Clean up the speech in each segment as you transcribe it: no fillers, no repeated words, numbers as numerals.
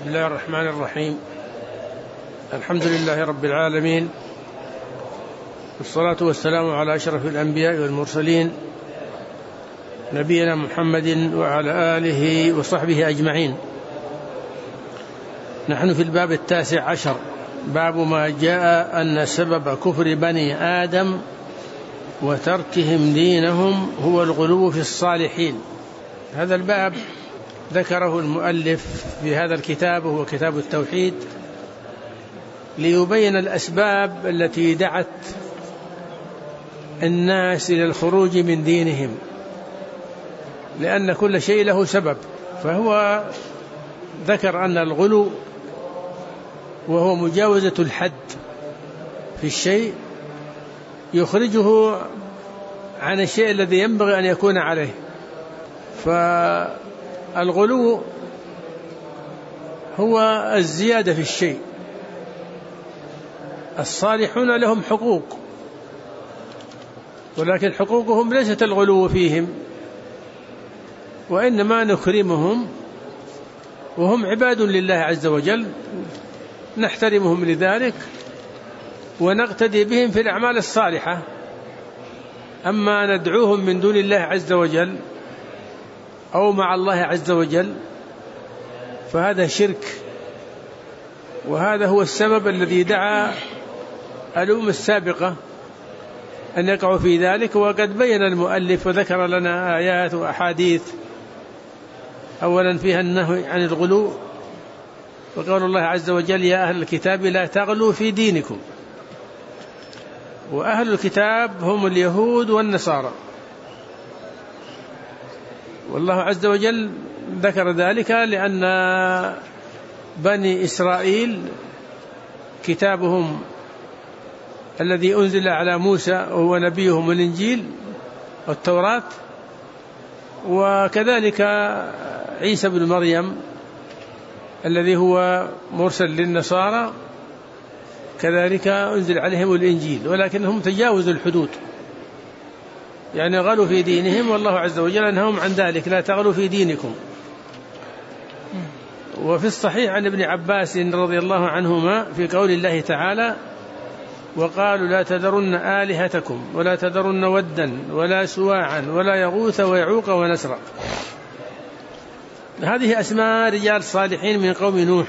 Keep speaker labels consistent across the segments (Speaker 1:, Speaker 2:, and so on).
Speaker 1: بسم الله الرحمن الرحيم. الحمد لله رب العالمين، والصلاة والسلام على أشرف الأنبياء والمرسلين نبينا محمد وعلى آله وصحبه أجمعين. نحن في الباب 19، باب ما جاء أن سبب كفر بني آدم وتركهم دينهم هو الغلو في الصالحين. هذا الباب ذكره المؤلف في هذا الكتاب، وهو كتاب التوحيد، ليبين الأسباب التي دعت الناس إلى الخروج من دينهم، لأن كل شيء له سبب. فهو ذكر أن الغلو وهو مجاوزة الحد في الشيء يخرجه عن الشيء الذي ينبغي أن يكون عليه. فالغلو هو الزيادة في الشيء. الصالحون لهم حقوق، ولكن حقوقهم ليست الغلو فيهم، وإنما نكرمهم وهم عباد لله عز وجل، نحترمهم لذلك ونقتدي بهم في الأعمال الصالحة. أما ندعوهم من دون الله عز وجل أو مع الله عز وجل فهذا شرك، وهذا هو السبب الذي دعا الأمم السابقة أن يقعوا في ذلك. وقد بين المؤلف وذكر لنا آيات وأحاديث، أولا فيها النهي عن الغلو، وقال الله عز وجل: يا أهل الكتاب لا تغلوا في دينكم. وأهل الكتاب هم اليهود والنصارى، والله عز وجل ذكر ذلك لأن بني إسرائيل كتابهم الذي أنزل على موسى وهو نبيهم الإنجيل والتوراة، وكذلك عيسى بن مريم الذي هو مرسل للنصارى كذلك أنزل عليهم الإنجيل، ولكنهم تجاوزوا الحدود، يعني غلوا في دينهم، والله عز وجل نهاهم عن ذلك: لا تغلوا في دينكم. وفي الصحيح عن ابن عباس رضي الله عنهما في قول الله تعالى: وقالوا لا تذرن آلهتكم ولا تذرن ودا ولا سواعا ولا يغوث ويعوق ونسرا. هذه أسماء رجال صالحين من قوم نوح،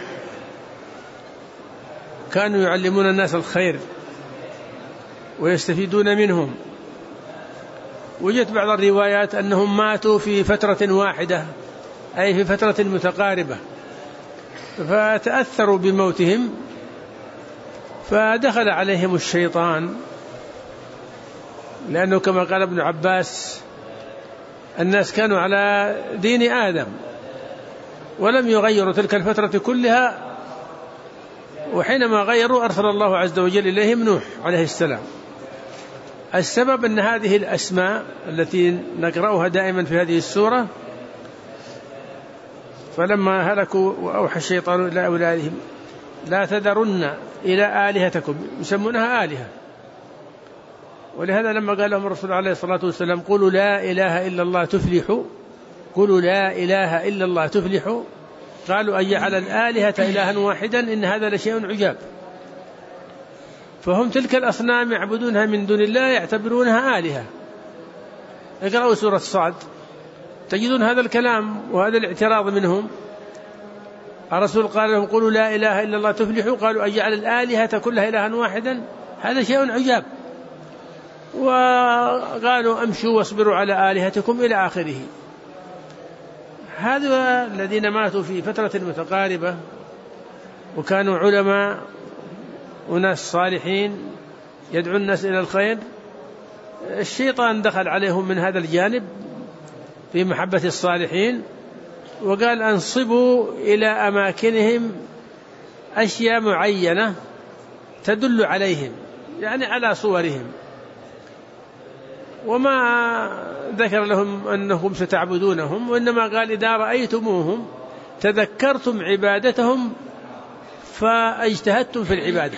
Speaker 1: كانوا يعلمون الناس الخير ويستفيدون منهم. وجدت بعض الروايات أنهم ماتوا في فترة واحدة، أي في فترة متقاربة، فتأثروا بموتهم، فدخل عليهم الشيطان، لأنه كما قال ابن عباس: الناس كانوا على دين آدم ولم يغيروا تلك الفترة كلها، وحينما غيروا أرسل الله عز وجل إليهم نوح عليه السلام. السبب أن هذه الأسماء التي نقرأها دائما في هذه السورة: فلما هلكوا وأوحى الشيطان إلى أولادهم لا تذرن إلى آلهتكم، يسمونها آلهة. ولهذا لما قال لهم الرسول عليه الصلاة والسلام: قولوا لا إله إلا الله تفلحوا، قولوا لا إله إلا الله تفلحوا، قالوا أن يجعل الآلهة إلها واحدا إن هذا لشيء عجاب. فهم تلك الأصنام يعبدونها من دون الله يعتبرونها آلهة. اقرأوا سورة صاد تجدون هذا الكلام وهذا الاعتراض منهم. الرسول قال لهم: قولوا لا إله إلا الله تفلحوا، قالوا أن يجعل الآلهة كلها إلها واحدا هذا شيء عجاب. وقالوا: أمشوا واصبروا على آلهتكم إلى آخره. هذا الذين ماتوا في فترة متقاربة وكانوا علماء وناس صالحين يدعو الناس إلى الخير، الشيطان دخل عليهم من هذا الجانب في محبة الصالحين، وقال: أنصبوا إلى أماكنهم أشياء معينة تدل عليهم، يعني على صورهم، وما ذكر لهم أنهم ستعبدونهم، وإنما قال: إذا رأيتموهم تذكرتم عبادتهم فاجتهدتم في العبادة.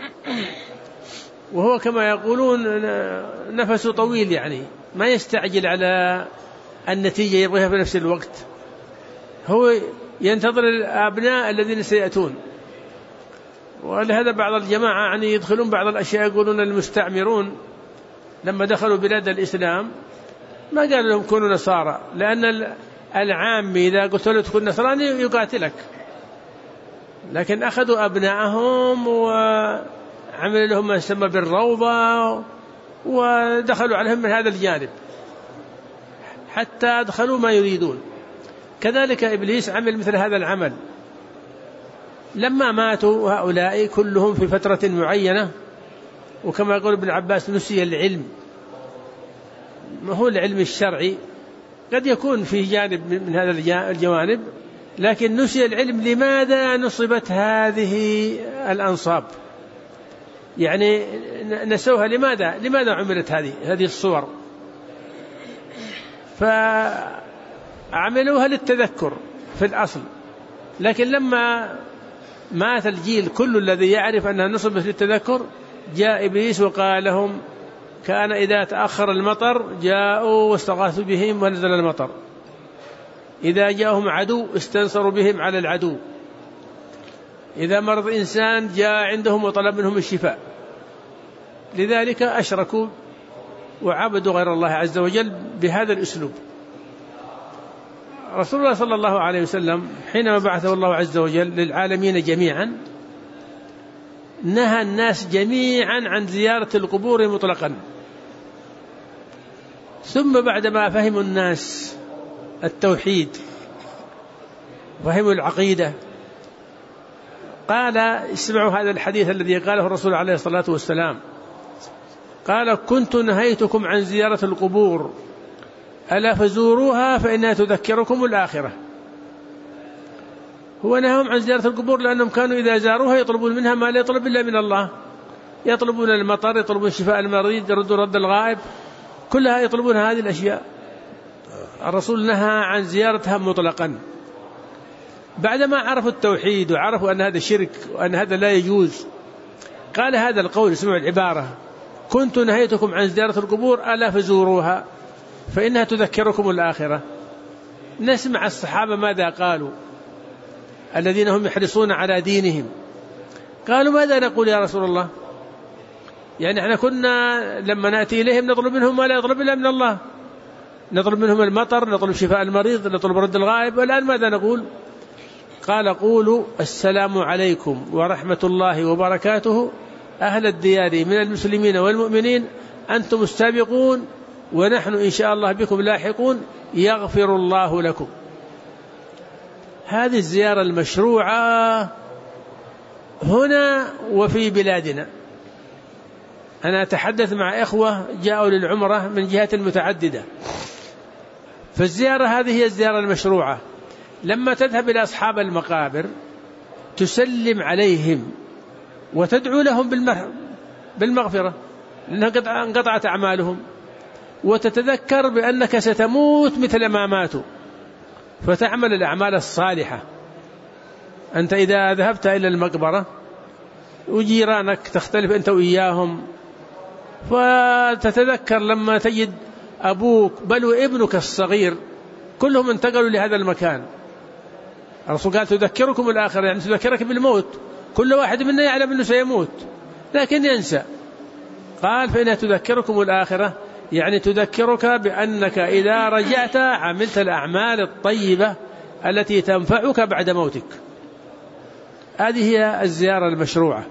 Speaker 1: وهو كما يقولون نفسه طويل، يعني ما يستعجل على النتيجة، يبغيها في نفس الوقت. هو ينتظر الأبناء الذين سيأتون. ولهذا بعض الجماعة يعني يدخلون بعض الأشياء، يقولون المستعمرون لما دخلوا بلاد الإسلام ما قالوا لهم كونوا نصارى، لأن العام إذا قلت له تكون نصراني يقاتلك، لكن أخذوا أبنائهم وعملوا لهم ما يسمى بالروضة ودخلوا عليهم من هذا الجانب حتى أدخلوا ما يريدون. كذلك إبليس عمل مثل هذا العمل. لما ماتوا هؤلاء كلهم في فترة معينة، وكما يقول ابن عباس نسي العلم، ما هو العلم الشرعي، قد يكون في جانب من هذا الجوانب، لكن نسي العلم. لماذا نصبت هذه الأنصاب؟ يعني نسوها. لماذا عملت هذه الصور؟ فعملوها للتذكر في الأصل، لكن لما مات الجيل كل الذي يعرف أنها نصبت للتذكر، جاء إبليس وقال لهم كان إذا تأخر المطر جاءوا واستغاثوا بهم ونزل المطر، إذا جاءهم عدو استنصروا بهم على العدو، إذا مرض إنسان جاء عندهم وطلب منهم الشفاء. لذلك أشركوا وعبدوا غير الله عز وجل بهذا الأسلوب. رسول الله صلى الله عليه وسلم حينما بعثه الله عز وجل للعالمين جميعا نهى الناس جميعا عن زيارة القبور مطلقا، ثم بعدما فهموا الناس التوحيد فهموا العقيدة قال اسمعوا هذا الحديث الذي قاله الرسول عليه الصلاة والسلام، قال كنت نهيتكم عن زيارة القبور ألا فزوروها فإنها تذكركم الآخرة. هو نهاهم عن زيارة القبور لأنهم كانوا إذا زاروها يطلبون منها ما لا يطلب إلا من الله، يطلبون المطر، يطلبون شفاء المريض، يردون رد الغائب، كلها يطلبون هذه الأشياء. الرسول نهى عن زيارتها مطلقا. بعدما عرفوا التوحيد وعرفوا أن هذا شرك وأن هذا لا يجوز قال هذا القول، اسمعوا العبارة، كنت نهيتكم عن زيارة القبور ألا فزوروها فإنها تذكركم الآخرة. نسمع الصحابة ماذا قالوا الذين هم يحرصون على دينهم، قالوا ماذا نقول يا رسول الله؟ يعني احنا كنا لما نأتي إليهم نطلب منهم ما لا يطلب إلا من الله، نطلب منهم المطر، نطلب شفاء المريض، نطلب رد الغائب، والآن ماذا نقول؟ قال قولوا السلام عليكم ورحمة الله وبركاته أهل الديار من المسلمين والمؤمنين، أنتم السابقون ونحن إن شاء الله بكم لاحقون، يغفر الله لكم. هذه الزيارة المشروعة هنا وفي بلادنا. أنا أتحدث مع إخوة جاءوا للعمرة من جهات متعددة، فالزيارة هذه هي الزيارة المشروعة. لما تذهب إلى أصحاب المقابر تسلم عليهم وتدعو لهم بالمغفرة لأنها انقطعت أعمالهم، وتتذكر بأنك ستموت مثل ما ماتوا، فتعمل الأعمال الصالحة. أنت إذا ذهبت إلى المقبرة وجيرانك تختلف أنت وإياهم، فتتذكر لما تجد أبوك بل وابنك الصغير كلهم انتقلوا لهذا المكان. الرسول قال تذكركم الآخرة، يعني تذكرك بالموت، كل واحد منا يعلم أنه سيموت لكن ينسى. قال فإنها تذكركم الآخرة، يعني تذكرك بأنك إذا رجعت عملت الأعمال الطيبة التي تنفعك بعد موتك. هذه هي الزيارة المشروعة.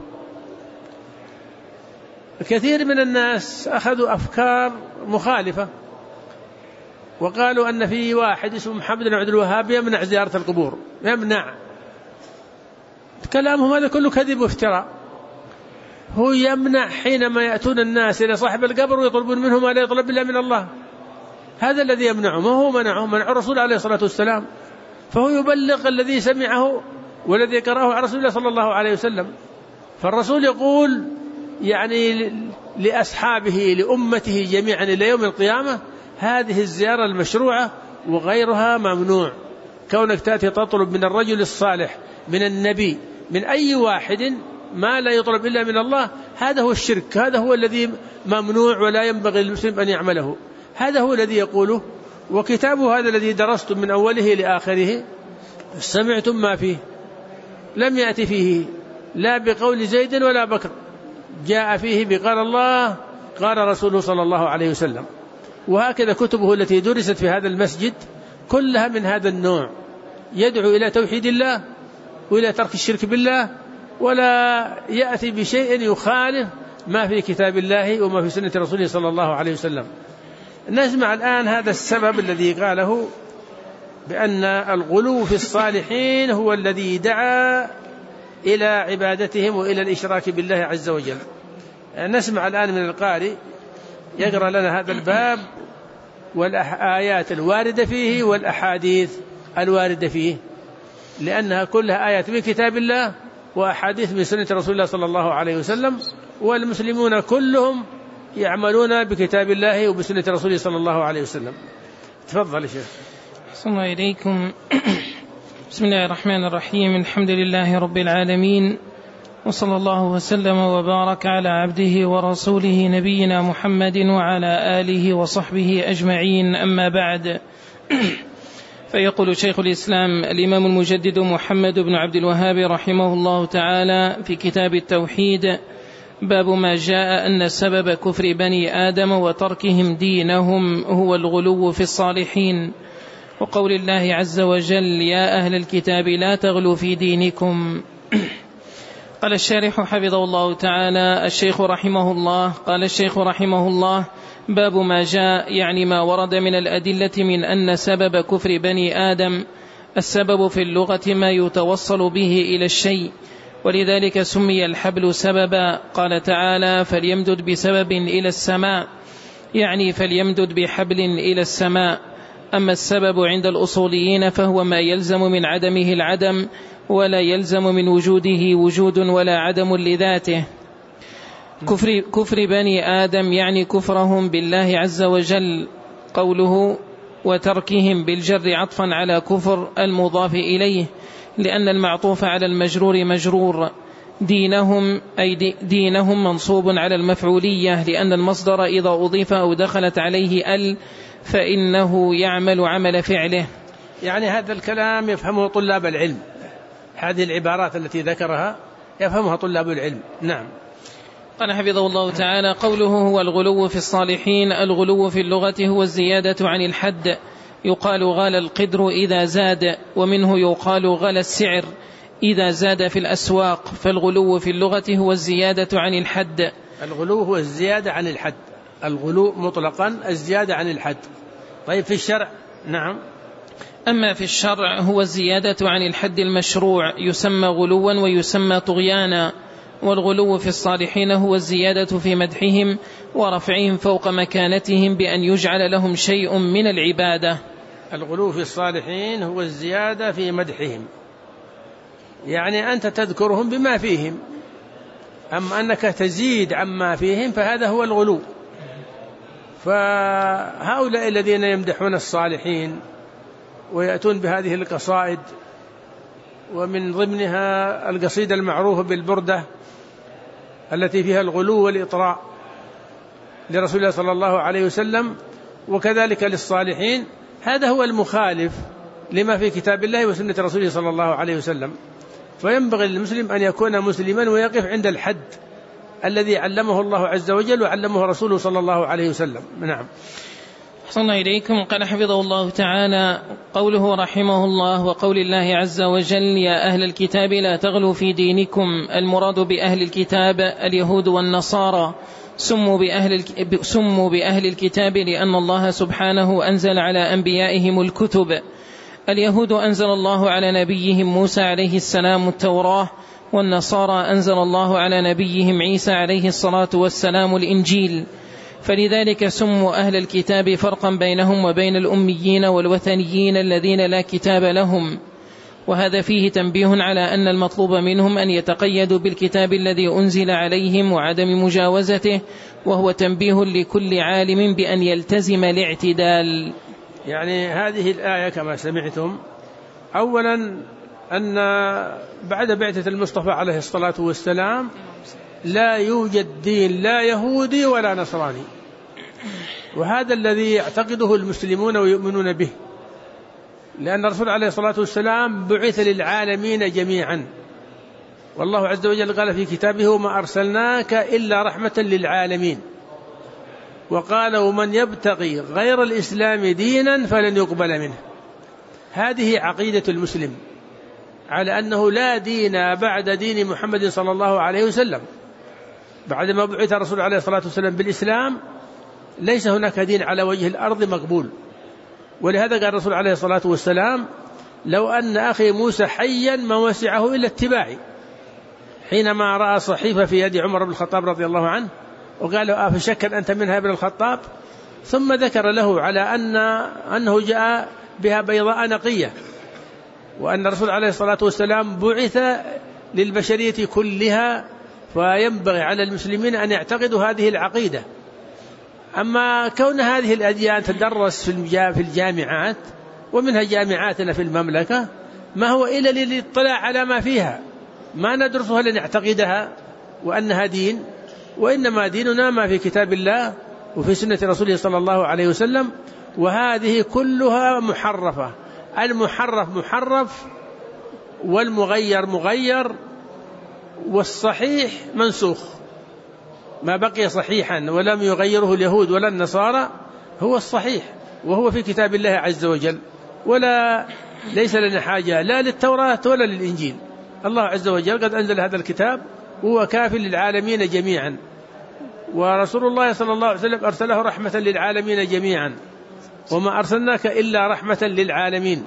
Speaker 1: كثير من الناس أخذوا أفكار مخالفة وقالوا أن في واحد اسمه محمد بن عبد الوهاب يمنع زيارة القبور، يمنع. كلامهم هذا كله كذب وافتراء. هو يمنع حينما يأتون الناس إلى صاحب القبر ويطلبون منه ما لا يطلب إلا من الله، هذا الذي يمنعه. ما هو منع الرسول عليه الصلاة والسلام، فهو يبلغ الذي سمعه والذي قرأه عن رسول الله صلى الله عليه وسلم. فالرسول يقول يعني لأصحابه لأمته جميعا إلى يوم القيامة هذه الزيارة المشروعة وغيرها ممنوع. كونك تأتي تطلب من الرجل الصالح من النبي من أي واحد ما لا يطلب إلا من الله، هذا هو الشرك، هذا هو الذي ممنوع ولا ينبغي للمسلم أن يعمله. هذا هو الذي يقوله، وكتابه هذا الذي درست من أوله لآخره سمعتم ما فيه، لم يأتي فيه لا بقول زيد ولا بكر، جاء فيه بقال الله قال رسوله صلى الله عليه وسلم. وهكذا كتبه التي درست في هذا المسجد كلها من هذا النوع، يدعو إلى توحيد الله وإلى ترك الشرك بالله، ولا يأتي بشيء يخالف ما في كتاب الله وما في سنة رسوله صلى الله عليه وسلم. نسمع الآن هذا السبب الذي قاله بأن الغلو في الصالحين هو الذي دعا إلى عبادتهم وإلى الإشراك بالله عز وجل. نسمع الآن من القارئ يقرأ لنا هذا الباب والآيات الواردة فيه والأحاديث الواردة فيه، لأنها كلها آيات من كتاب الله وأحاديث من سنة رسول الله صلى الله عليه وسلم، والمسلمون كلهم يعملون بكتاب الله وبسنة رسوله صلى الله عليه وسلم. تفضل يا شيخ.
Speaker 2: صلى الله عليكم. بسم الله الرحمن الرحيم، الحمد لله رب العالمين، وصلى الله وسلم وبارك على عبده ورسوله نبينا محمد وعلى آله وصحبه أجمعين، أما بعد. فيقول شيخ الإسلام الإمام المجدد محمد بن عبد الوهاب رحمه الله تعالى في كتاب التوحيد: باب ما جاء أن سبب كفر بني آدم وتركهم دينهم هو الغلو في الصالحين، وقول الله عز وجل: يا أهل الكتاب لا تغلوا في دينكم. قال الشارح حفظه الله تعالى الشيخ رحمه الله: قال الشيخ رحمه الله: باب ما جاء، يعني ما ورد من الأدلة من أن سبب كفر بني آدم، السبب في اللغة ما يتوصل به إلى الشيء، ولذلك سمي الحبل سببا. قال تعالى: فليمدد بسبب إلى السماء، يعني فليمدد بحبل إلى السماء. أما السبب عند الأصوليين فهو ما يلزم من عدمه العدم، ولا يلزم من وجوده وجود ولا عدم لذاته. كفر بني آدم يعني كفرهم بالله عز وجل. قوله وتركهم بالجر عطفا على كفر المضاف إليه، لأن المعطوف على المجرور مجرور. دينهم أي دينهم منصوب على المفعولية، لأن المصدر إذا أضيف أو دخلت عليه ال فإنه يعمل عمل فعله.
Speaker 1: يعني هذا الكلام يفهمه طلاب العلم، هذه العبارات التي ذكرها يفهمها طلاب العلم. نعم.
Speaker 2: قال حفظه الله تعالى: قوله هو الغلو في الصالحين. الغلو في اللغة هو الزيادة عن الحد، يقال غال القدر إذا زاد، ومنه يقال غال السعر إذا زاد في الأسواق. فالغلو في اللغة هو الزيادة عن الحد.
Speaker 1: الغلو هو الزيادة عن الحد، الغلو مطلقا الزيادة عن الحد. طيب في الشرع؟ نعم.
Speaker 2: أما في الشرع هو الزيادة عن الحد المشروع، يسمى غلوا ويسمى طغيانا. والغلو في الصالحين هو الزيادة في مدحهم ورفعهم فوق مكانتهم بأن يجعل لهم شيء من العبادة.
Speaker 1: الغلو في الصالحين هو الزيادة في مدحهم، يعني أنت تذكرهم بما فيهم، أما أنك تزيد عما فيهم فهذا هو الغلو. فهؤلاء الذين يمدحون الصالحين ويأتون بهذه القصائد، ومن ضمنها القصيدة المعروفة بالبردة التي فيها الغلو والإطراء لرسول الله صلى الله عليه وسلم وكذلك للصالحين، هذا هو المخالف لما في كتاب الله وسنة رسوله صلى الله عليه وسلم. فينبغي للمسلم أن يكون مسلما ويقف عند الحد الذي علمه الله عز وجل وعلمه رسوله صلى الله عليه وسلم. نعم.
Speaker 2: أحسن إليكم. قال حفظه الله تعالى: قوله رحمه الله: وقول الله عز وجل: يا أهل الكتاب لا تغلوا في دينكم. المراد بأهل الكتاب اليهود والنصارى، سموا بأهل الكتاب لأن الله سبحانه أنزل على أنبيائهم الكتب. اليهود أنزل الله على نبيهم موسى عليه السلام التوراة، والنصارى أنزل الله على نبيهم عيسى عليه الصلاة والسلام الإنجيل. فلذلك سموا أهل الكتاب فرقا بينهم وبين الأميين والوثنيين الذين لا كتاب لهم. وهذا فيه تنبيه على أن المطلوب منهم أن يتقيدوا بالكتاب الذي أنزل عليهم وعدم مجاوزته، وهو تنبيه لكل عالم بأن يلتزم الاعتدال.
Speaker 1: يعني هذه الآية كما سمعتم، أولا أن بعد بعثة المصطفى عليه الصلاة والسلام لا يوجد دين لا يهودي ولا نصراني، وهذا الذي يعتقده المسلمون ويؤمنون به. لأن الرسول عليه الصلاة والسلام بعث للعالمين جميعا، والله عز وجل قال في كتابه: وما أرسلناك إلا رحمة للعالمين. وقال: ومن يبتغي غير الإسلام دينا فلن يقبل منه. هذه عقيدة المسلم، على أنه لا دين بعد دين محمد صلى الله عليه وسلم. بعدما بعث الرسول عليه الصلاة والسلام بالإسلام ليس هناك دين على وجه الأرض مقبول. ولهذا قال الرسول عليه الصلاة والسلام: لو أن أخي موسى حيا ما وسعه إلا اتباعي، حينما رأى صحيفة في يد عمر بن الخطاب رضي الله عنه وقال له: أفشك أنت منها ابن الخطاب؟ ثم ذكر له على أنه جاء بها بيضاء نقية، وأن الرسول عليه الصلاة والسلام بعث للبشرية كلها، فينبغي على المسلمين أن يعتقدوا هذه العقيدة. أما كون هذه الأديان تدرس في الجامعات، ومنها جامعاتنا في المملكة، ما هو إلا للاطلاع على ما فيها، ما ندرسها لنعتقدها وأنها دين، وإنما ديننا ما في كتاب الله وفي سنة رسوله صلى الله عليه وسلم. وهذه كلها محرفة، المحرف محرف، والمغير مغير، والصحيح منسوخ. ما بقي صحيحا ولم يغيره اليهود ولا النصارى هو الصحيح، وهو في كتاب الله عز وجل، ليس لنا حاجة لا للتوراة ولا للإنجيل. الله عز وجل قد أنزل هذا الكتاب وهو كاف للعالمين جميعا، ورسول الله صلى الله عليه وسلم أرسله رحمة للعالمين جميعا، وما أرسلناك إلا رحمة للعالمين.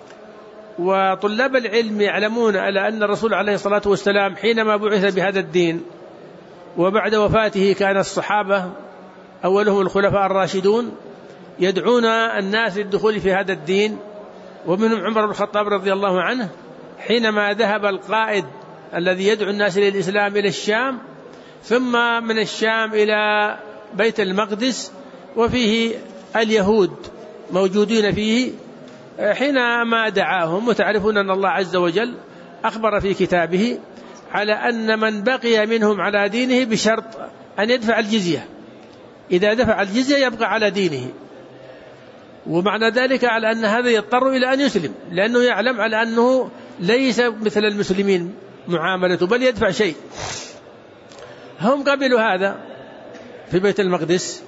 Speaker 1: وطلاب العلم يعلمون على أن الرسول عليه الصلاة والسلام حينما بعث بهذا الدين وبعد وفاته كان الصحابة أولهم الخلفاء الراشدون يدعون الناس للدخول في هذا الدين، ومنهم عمر بن الخطاب رضي الله عنه حينما ذهب القائد الذي يدعو الناس للإسلام إلى الشام، ثم من الشام إلى بيت المقدس، وفيه اليهود موجودين فيه، حينما دعاهم، وتعرفون أن الله عز وجل أخبر في كتابه على أن من بقي منهم على دينه بشرط أن يدفع الجزية، إذا دفع الجزية يبقى على دينه. ومعنى ذلك على أن هذا يضطر إلى أن يسلم، لأنه يعلم على أنه ليس مثل المسلمين معاملته، بل يدفع شيء. هم قبلوا هذا في بيت المقدس،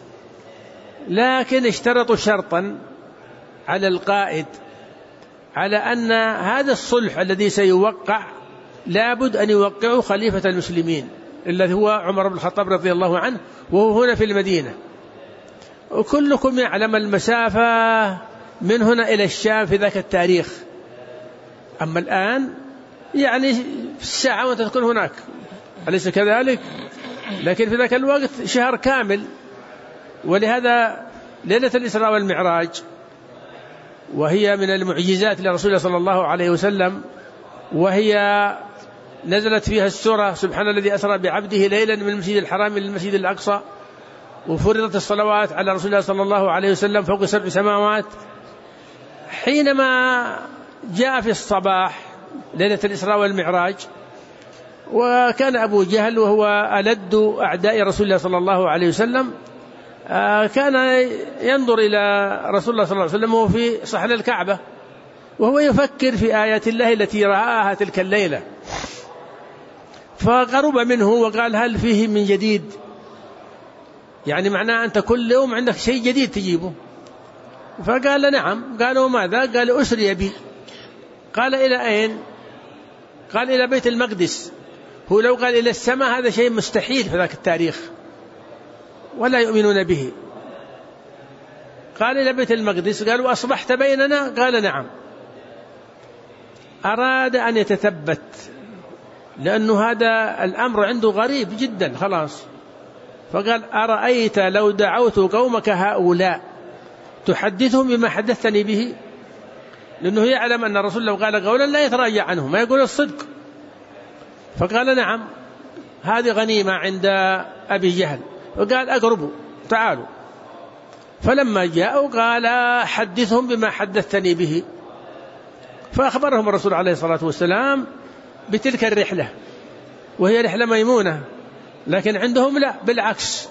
Speaker 1: لكن اشترطوا شرطا على القائد على أن هذا الصلح الذي سيوقع لابد أن يوقعه خليفة المسلمين الذي هو عمر بن الخطاب رضي الله عنه، وهو هنا في المدينة. وكلكم يعلم المسافة من هنا إلى الشام في ذاك التاريخ، أما الآن يعني في الساعة وأنت تكون هناك، أليس كذلك؟ لكن في ذاك الوقت شهر كامل. ولهذا ليلة الإسراء والمعراج وهي من المعجزات لرسول الله صلى الله عليه وسلم، وهي نزلت فيها السورة سبحان الذي أسرى بعبده ليلا من المسجد الحرام إلى المسجد الأقصى، وفرضت الصلوات على رسول الله صلى الله عليه وسلم فوق 7 سماوات. حينما جاء في الصباح ليلة الإسراء والمعراج، وكان أبو جهل وهو ألد أعداء رسول الله صلى الله عليه وسلم كان ينظر إلى رسول الله صلى الله عليه وسلم وهو في صحن الكعبة، وهو يفكر في آيات الله التي رآها تلك الليلة، فقرب منه وقال: هل فيه من جديد؟ يعني معناه أنت كل يوم عندك شيء جديد تجيبه. فقال: نعم. قال: وماذا؟ قال: أسري بي. قال: إلى أين؟ قال: إلى بيت المقدس. هو لو قال إلى السماء هذا شيء مستحيل في ذاك التاريخ ولا يؤمنون به. قال: إلى بيت المقدس. قال: وأصبحت بيننا؟ قال: نعم. أراد أن يتثبت، لأنه هذا الأمر عنده غريب جدا خلاص. فقال: أرأيت لو دعوت قومك هؤلاء تحدثهم بما حدثتني به؟ لأنه يعلم أن الرسول لو قال قولا لا يتراجع عنه، ما يقول الصدق. فقال: نعم، هذه غنيمة عند أبي جهل. وقال: أقربوا تعالوا. فلما جاءوا قال: حدثهم بما حدثتني به. فأخبرهم الرسول عليه الصلاة والسلام بتلك الرحلة، وهي رحلة ميمونة، لكن عندهم لا، بالعكس،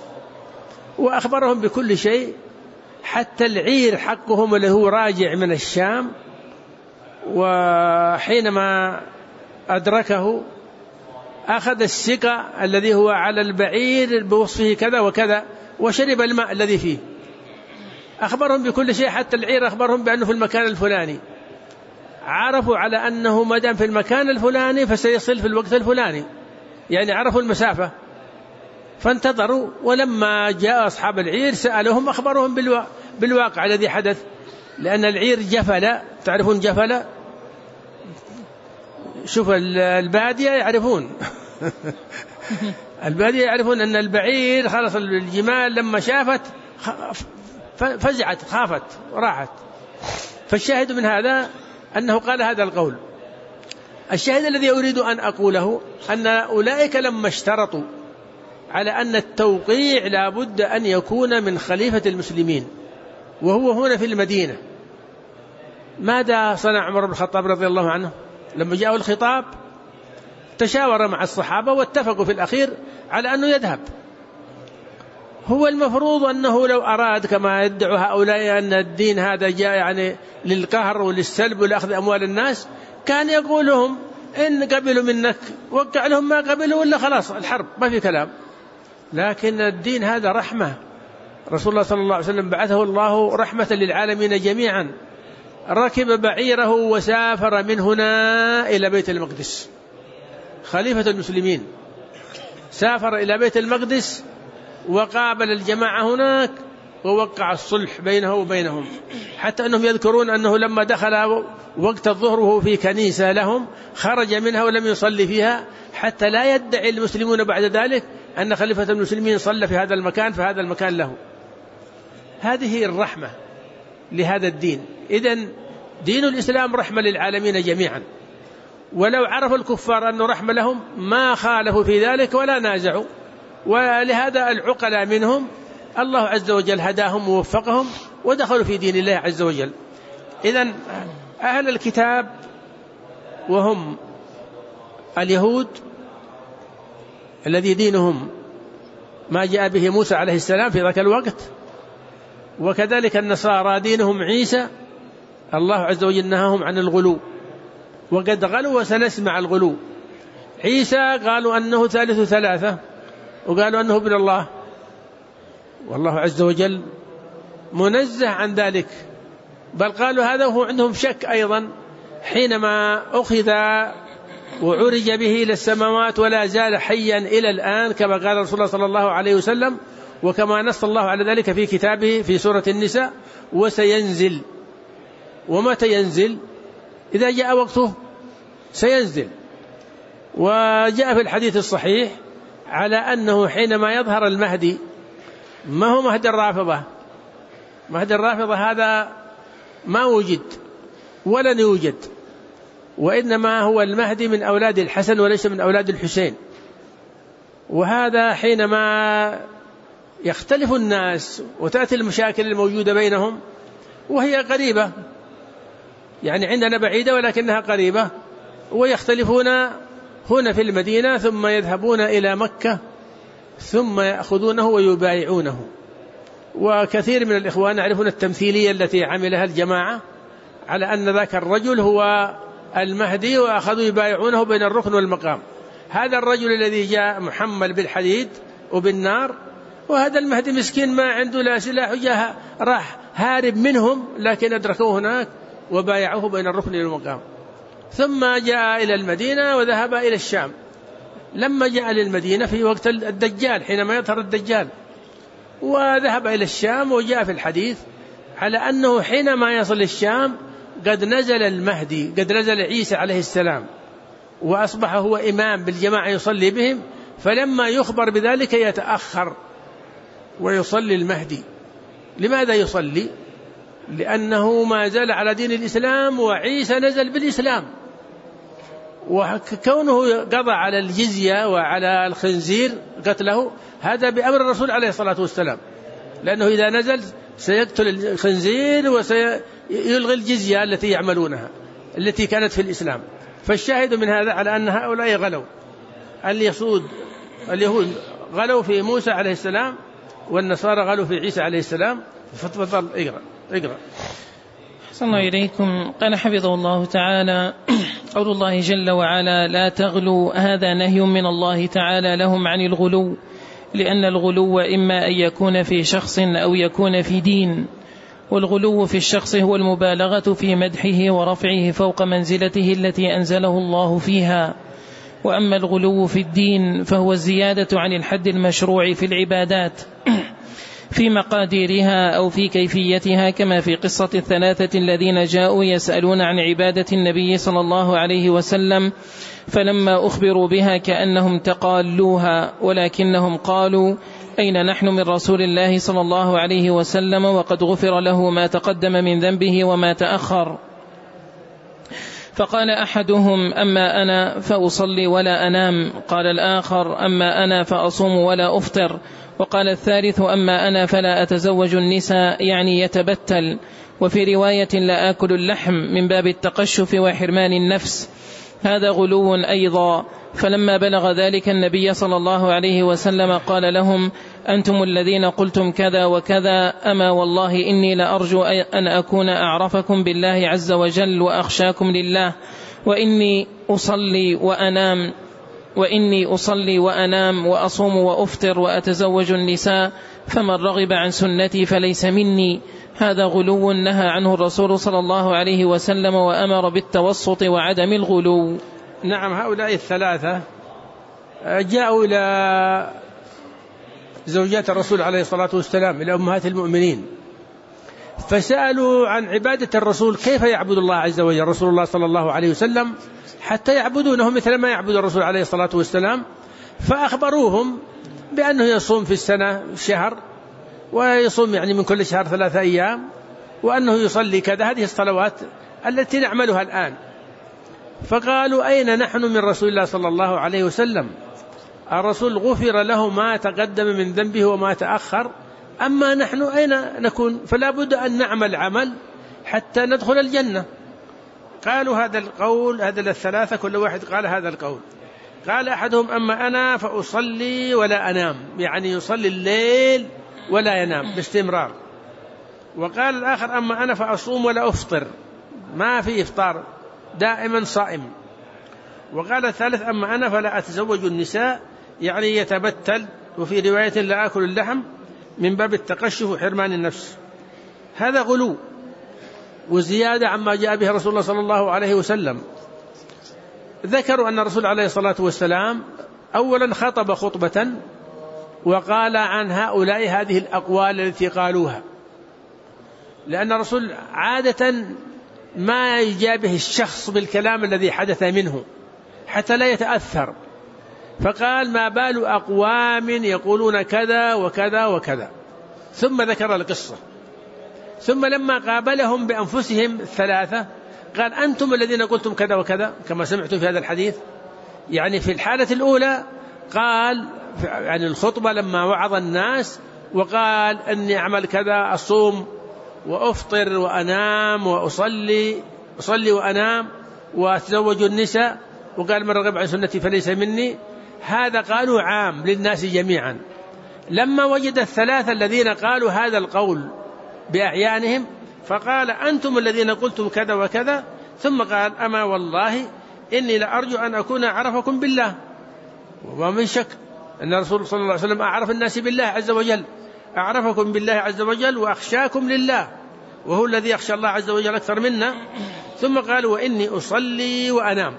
Speaker 1: وأخبرهم بكل شيء، حتى العير حقهم اللي هو راجع من الشام وحينما أدركه أخذ السقى الذي هو على البعير بوصفه كذا وكذا وشرب الماء الذي فيه. أخبرهم بكل شيء، حتى العير أخبرهم بأنه في المكان الفلاني. عرفوا على أنه ما دام في المكان الفلاني فسيصل في الوقت الفلاني، يعني عرفوا المسافة. فانتظروا، ولما جاء أصحاب العير سألهم أخبرهم بالواقع الذي حدث، لأن العير جفل، تعرفون جفل؟ شوف البادية يعرفون البادية يعرفون أن البعير خلص، الجمال لما شافت فزعت خافت وراحت. فالشاهد من هذا أنه قال هذا القول. الشاهد الذي أريد أن أقوله أن أولئك لما اشترطوا على أن التوقيع لا بد أن يكون من خليفة المسلمين وهو هنا في المدينة، ماذا صنع عمر بن الخطاب رضي الله عنه؟ لما جاءه الخطاب تشاور مع الصحابة واتفقوا في الأخير على أنه يذهب. هو المفروض أنه لو أراد كما يدعو هؤلاء أن الدين هذا جاء يعني للقهر وللسلب ولأخذ أموال الناس، كان يقول لهم إن قبلوا منك وقع لهم ما قبلوا ولا خلاص الحرب ما في كلام. لكن الدين هذا رحمة، رسول الله صلى الله عليه وسلم بعثه الله رحمة للعالمين جميعا. ركب بعيره وسافر من هنا إلى بيت المقدس، خليفة المسلمين سافر إلى بيت المقدس وقابل الجماعة هناك ووقع الصلح بينه وبينهم، حتى أنهم يذكرون أنه لما دخل وقت الظهر وهو في كنيسة لهم خرج منها ولم يصلي فيها، حتى لا يدعي المسلمون بعد ذلك أن خليفة المسلمين صلى في هذا المكان فهذا المكان له. هذه الرحمة لهذا الدين. إذن دين الإسلام رحمة للعالمين جميعا، ولو عرف الكفار أنه رحمة لهم ما خالفوا في ذلك ولا نازعوا. ولهذا العقلاء منهم الله عز وجل هداهم ووفقهم ودخلوا في دين الله عز وجل. إذن أهل الكتاب وهم اليهود الذي دينهم ما جاء به موسى عليه السلام في ذاك الوقت، وكذلك النصارى دينهم عيسى، الله عز وجل نهاهم عن الغلو وقد غلوا وسنسمع الغلو. عيسى قالوا أنه ثالث ثلاثة وقالوا أنه ابن الله، والله عز وجل منزه عن ذلك، بل قالوا هذا وهو عندهم شك أيضا حينما أخذ وعرج به إلى السماوات ولا زال حيا إلى الآن كما قال رسول الله صلى الله عليه وسلم، وكما نص الله على ذلك في كتابه في سورة النساء: وسينزل. ومتى ينزل؟ إذا جاء وقته سينزل. وجاء في الحديث الصحيح على أنه حينما يظهر المهدي، ما هو مهدي الرافضة، مهدي الرافضة هذا ما وجد ولن يوجد، وإنما هو المهدي من أولاد الحسن وليس من أولاد الحسين. وهذا حينما يختلف الناس وتأتي المشاكل الموجودة بينهم وهي قريبة، يعني عندنا بعيدة ولكنها قريبة، ويختلفون هنا في المدينة ثم يذهبون إلى مكة ثم يأخذونه ويبايعونه. وكثير من الإخوان يعرفون التمثيلية التي عملها الجماعة على أن ذاك الرجل هو المهدي وأخذوا يبايعونه بين الركن والمقام. هذا الرجل الذي جاء محمل بالحديد وبالنار، وهذا المهدي مسكين ما عنده لا سلاح جاء راح هارب منهم، لكن أدركوه هناك وبايعوه بين الركن والمقام. ثم جاء إلى المدينة وذهب إلى الشام. لما جاء للمدينة في وقت الدجال حينما يظهر الدجال، وذهب إلى الشام، وجاء في الحديث على أنه حينما يصل الشام قد نزل المهدي، قد نزل عيسى عليه السلام وأصبح هو إمام بالجماعة يصلي بهم، فلما يخبر بذلك يتأخر ويصلي المهدي. لماذا يصلي؟ لأنه ما زال على دين الإسلام وعيسى نزل بالإسلام، وكونه قضى على الجزية وعلى الخنزير قتله هذا بأمر الرسول عليه الصلاة والسلام، لأنه إذا نزل سيقتل الخنزير وسيلغي الجزية التي يعملونها التي كانت في الإسلام. فالشاهد من هذا على أن هؤلاء غلوا، اليهود غلوا في موسى عليه السلام والنصارى غلوا في عيسى عليه السلام. فتفضل اقرأ.
Speaker 2: أحسن صلى الله إليكم. قال حفظه الله تعالى: قول الله جل وعلا: لا تغلوا، هذا نهي من الله تعالى لهم عن الغلو، لأن الغلو إما أن يكون في شخص أو يكون في دين، والغلو في الشخص هو المبالغة في مدحه ورفعه فوق منزلته التي أنزله الله فيها، وأما الغلو في الدين فهو الزيادة عن الحد المشروع في العبادات في مقاديرها أو في كيفيتها، كما في قصة الثلاثة الذين جاءوا يسألون عن عبادة النبي صلى الله عليه وسلم، فلما أخبروا بها كأنهم تقالوها، ولكنهم قالوا: أين نحن من رسول الله صلى الله عليه وسلم وقد غفر له ما تقدم من ذنبه وما تأخر. فقال أحدهم: أما أنا فأصلي ولا أنام. قال الآخر: أما أنا فأصوم ولا أفطر. وقال الثالث: أما أنا فلا أتزوج النساء، يعني يتبتل. وفي رواية: لا آكل اللحم، من باب التقشف وحرمان النفس. هذا غلو أيضا. فلما بلغ ذلك النبي صلى الله عليه وسلم قال لهم: أنتم الذين قلتم كذا وكذا، أما والله إني لأرجو أن أكون أعرفكم بالله عز وجل وأخشاكم لله، وإني أصلي وأنام وأصوم وأفطر وأتزوج النساء، فمن رغب عن سنتي فليس مني. هذا غلو نهى عنه الرسول صلى الله عليه وسلم وأمر بالتوسط وعدم الغلو.
Speaker 1: نعم، هؤلاء الثلاثة جاءوا إلى زوجات الرسول عليه الصلاة والسلام، إلى أمهات المؤمنين، فسألوا عن عبادة الرسول، كيف يعبد الله عز وجل رسول الله صلى الله عليه وسلم حتى يعبدونه مثل ما يعبد الرسول عليه الصلاة والسلام. فأخبروهم بأنه يصوم في السنة شهر، ويصوم يعني من كل شهر 3 أيام، وأنه يصلي كذا، هذه الصلوات التي نعملها الآن. فقالوا: أين نحن من رسول الله صلى الله عليه وسلم؟ الرسول غفر له ما تقدم من ذنبه وما تأخر، أما نحن أين نكون؟ فلا بد أن نعمل عمل حتى ندخل الجنة. قالوا هذا القول، هذا الثلاثة كل واحد قال هذا القول. قال أحدهم: أما أنا فأصلي ولا أنام، يعني يصلي الليل ولا ينام باستمرار. وقال الآخر: أما أنا فأصوم ولا أفطر، ما في إفطار، دائما صائم. وقال الثالث: أما أنا فلا أتزوج النساء، يعني يتبتل. وفي رواية: لا آكل اللحم، من باب التقشف وحرمان النفس. هذا غلو وزيادة عما جاء به رسول الله صلى الله عليه وسلم. ذكروا أن الرسول عليه الصلاة والسلام أولا خطب خطبة وقال عن هؤلاء هذه الأقوال التي قالوها، لأن الرسول عادة ما يجابه الشخص بالكلام الذي حدث منه حتى لا يتأثر، فقال: ما بال أقوام يقولون كذا وكذا وكذا، ثم ذكر القصة. ثم لما قابلهم بأنفسهم الثلاثة قال: أنتم الذين قلتم كذا وكذا، كما سمعتم في هذا الحديث. يعني في الحالة الأولى قال يعني الخطبة لما وعظ الناس وقال: أني أعمل كذا، أصوم وأفطر وأنام وأصلي وأنام وأتزوج النساء، وقال: من رغب عن سنتي فليس مني. هذا قالوا عام للناس جميعا. لما وجد الثلاثة الذين قالوا هذا القول بأعيانهم فقال: أنتم الذين قلتم كذا وكذا. ثم قال: أما والله إني لأرجو أن أكون أعرفكم بالله. وما من شك أن الرسول صلى الله عليه وسلم أعرف الناس بالله عز وجل، أعرفكم بالله عز وجل وأخشاكم لله، وهو الذي يخشى الله عز وجل أكثر منا. ثم قال: وإني أصلي وأنام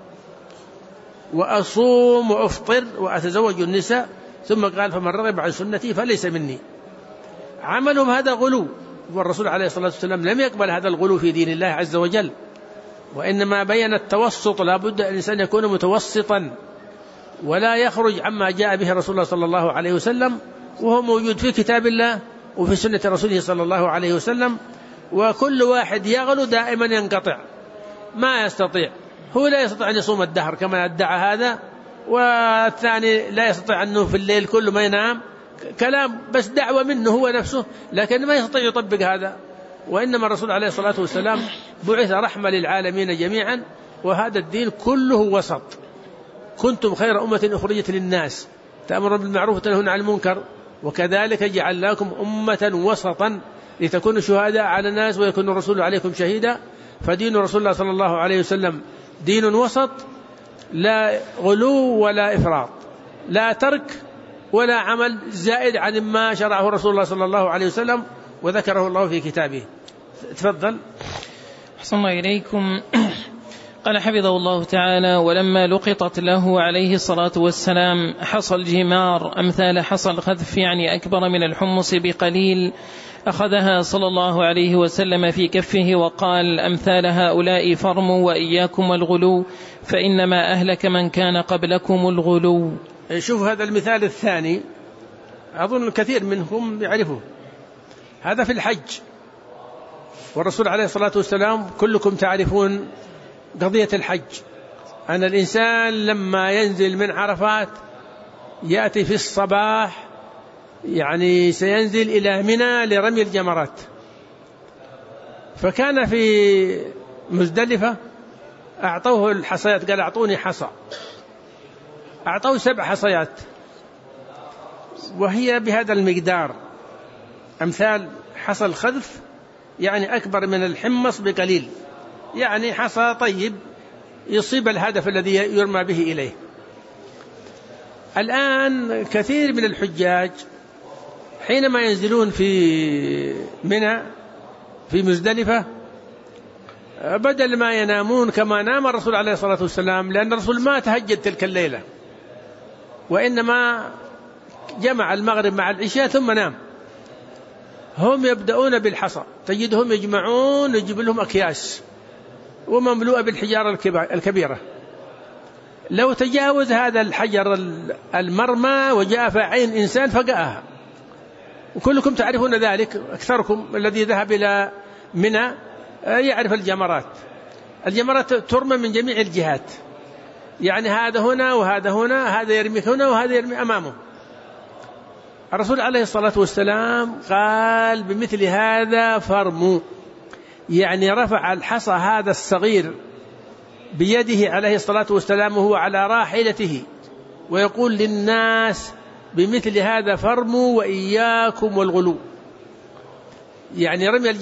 Speaker 1: وأصوم وأفطر وأتزوج النساء. ثم قال: فمن رغب عن سنتي فليس مني. عملهم هذا غلو، والرسول عليه الصلاة والسلام لم يقبل هذا الغلو في دين الله عز وجل، وإنما بين التوسط. لا بد الإنسان يكون متوسطا ولا يخرج عما جاء به رسول الله صلى الله عليه وسلم، وهو موجود في كتاب الله وفي سنة رسوله صلى الله عليه وسلم. وكل واحد يغلو دائما ينقطع، ما يستطيع. هو لا يستطيع أن يصوم الدهر كما ادعى هذا، والثاني لا يستطيع أنه في الليل كل ما ينام، كلام بس دعوة منه هو نفسه، لكن ما يستطيع يطبق هذا. وإنما الرسول عليه الصلاة والسلام بعث رحمة للعالمين جميعا، وهذا الدين كله وسط. كنتم خير أمة أخرجت للناس تأمرون بالمعروف وتنهون عن المنكر، وكذلك جعلناكم أمة وسطا لتكونوا شهداء على الناس ويكون الرسول عليكم شهيدا. فدين رسول الله صلى الله عليه وسلم دين وسط، لا غلو ولا إفراط، لا ترك ولا عمل زائد عن ما شرعه رسول الله صلى الله عليه وسلم وذكره الله في كتابه. تفضل.
Speaker 2: أحسن الله إليكم. قال حفظه الله تعالى: ولما لقطت له عليه الصلاة والسلام حصى الجمار أمثال حصى الخذف، يعني أكبر من الحمص بقليل، أخذها صلى الله عليه وسلم في كفه وقال: أمثال هؤلاء فرموا وإياكم الغلو، فإنما أهلك من كان قبلكم الغلو.
Speaker 1: شوف هذا المثال الثاني، أظن الكثير منهم يعرفه. هذا في الحج، والرسول عليه الصلاة والسلام كلكم تعرفون قضية الحج، أن الإنسان لما ينزل من عرفات يأتي في الصباح، يعني سينزل إلى منى لرمي الجمرات. فكان في مزدلفة أعطوه الحصيات، قال: أعطوني حصى. أعطوه 7 حصيات، وهي بهذا المقدار، أمثال حصى الخذف، يعني أكبر من الحمص بقليل، يعني حصى طيب يصيب الهدف الذي يرمى به إليه. الآن كثير من الحجاج حينما ينزلون في منى في مزدلفة، بدل ما ينامون كما نام الرسول عليه الصلاة والسلام، لأن الرسول ما تهجد تلك الليلة، وإنما جمع المغرب مع العشاء ثم نام. هم يبدأون بالحصى، تجدهم يجمعون، يجيب لهم أكياس ومملوءة بالحجارة الكبيرة. لو تجاوز هذا الحجر المرمى وجاء في عين إنسان فقأها، وكلكم تعرفون ذلك، أكثركم الذي ذهب إلى منى يعرف الجمرات. الجمرات ترمى من جميع الجهات، يعني هذا هنا وهذا هنا، هذا يرمي هنا وهذا يرمي أمامه. الرسول عليه الصلاة والسلام قال: بمثل هذا فرموا، يعني رفع الحصى هذا الصغير بيده عليه الصلاة والسلام وهو على راحلته، ويقول للناس: بمثل هذا فرموا وإياكم والغلو. يعني رمي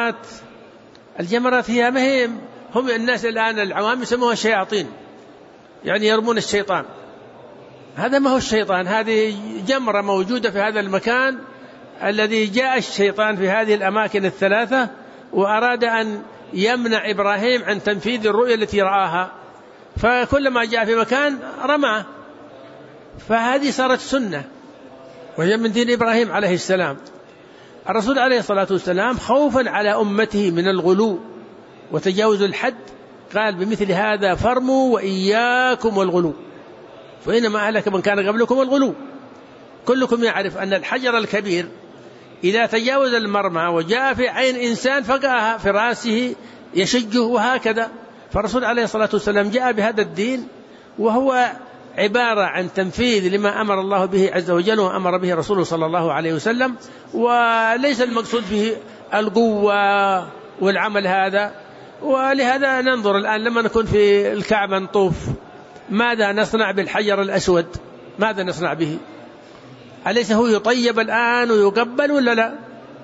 Speaker 1: الجمرات هي مهم، هم الناس الآن العوام يسموها الشياطين، يعني يرمون الشيطان. هذا ما هو الشيطان، هذه جمرة موجودة في هذا المكان الذي جاء الشيطان في هذه الأماكن الثلاثة، وأراد أن يمنع إبراهيم عن تنفيذ الرؤيا التي رآها، فكلما جاء في مكان رماه. فهذه صارت سنة، وهي من دين إبراهيم عليه السلام. الرسول عليه الصلاة والسلام خوفا على أمته من الغلو وتجاوز الحد قال: بمثل هذا فرموا وإياكم والغلو، فإنما أهلك من كان قبلكم الغلو. كلكم يعرف أن الحجر الكبير إذا تجاوز المرمى وجاء في عين إنسان فقأها في رأسه يشجه وهكذا. فالرسول عليه الصلاة والسلام جاء بهذا الدين، وهو عبارة عن تنفيذ لما أمر الله به عز وجل وأمر به رسوله صلى الله عليه وسلم، وليس المقصود به القوة والعمل هذا. ولهذا ننظر الآن لما نكون في الكعبة نطوف، ماذا نصنع بالحجر الأسود؟ ماذا نصنع به؟ أليس هو يطيب الآن ويقبل ولا لا؟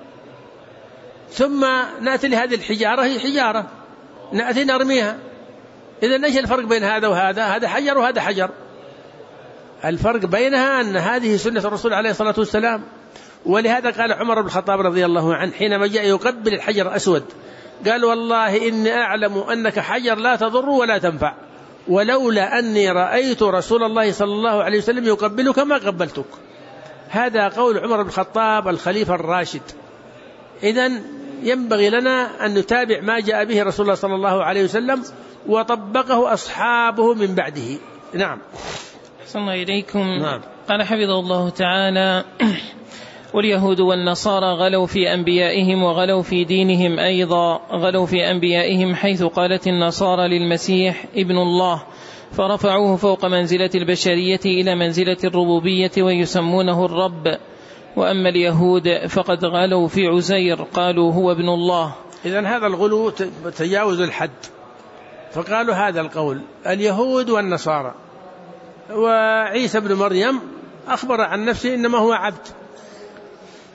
Speaker 1: ثم نأتي لهذه الحجارة، هي حجارة نأتي نرميها. إذن إيش الفرق بين هذا وهذا؟ هذا حجر وهذا حجر. الفرق بينها أن هذه سنة الرسول عليه الصلاة والسلام. ولهذا قال عمر بن الخطاب رضي الله عنه حينما جاء يقبل الحجر الأسود، قال: والله إني أعلم أنك حجر لا تضر ولا تنفع، ولولا أني رأيت رسول الله صلى الله عليه وسلم يقبلك ما قبلتك. هذا قول عمر بن الخطاب الخليفة الراشد. إذن ينبغي لنا أن نتابع ما جاء به رسول الله صلى الله عليه وسلم وطبقه أصحابه من بعده. نعم.
Speaker 2: أحسن الله إليكم.
Speaker 1: نعم.
Speaker 2: قال حفظه الله تعالى: واليهود والنصارى غلوا في أنبيائهم وغلوا في دينهم أيضا. غلوا في أنبيائهم حيث قالت النصارى للمسيح ابن الله، فرفعوه فوق منزلة البشرية إلى منزلة الربوبية ويسمونه الرب. وأما اليهود فقد غلوا في عزير، قالوا هو ابن الله.
Speaker 1: إذن هذا الغلو تجاوز الحد، فقالوا هذا القول اليهود والنصارى. وعيسى بن مريم أخبر عن نفسه إنما هو عبد،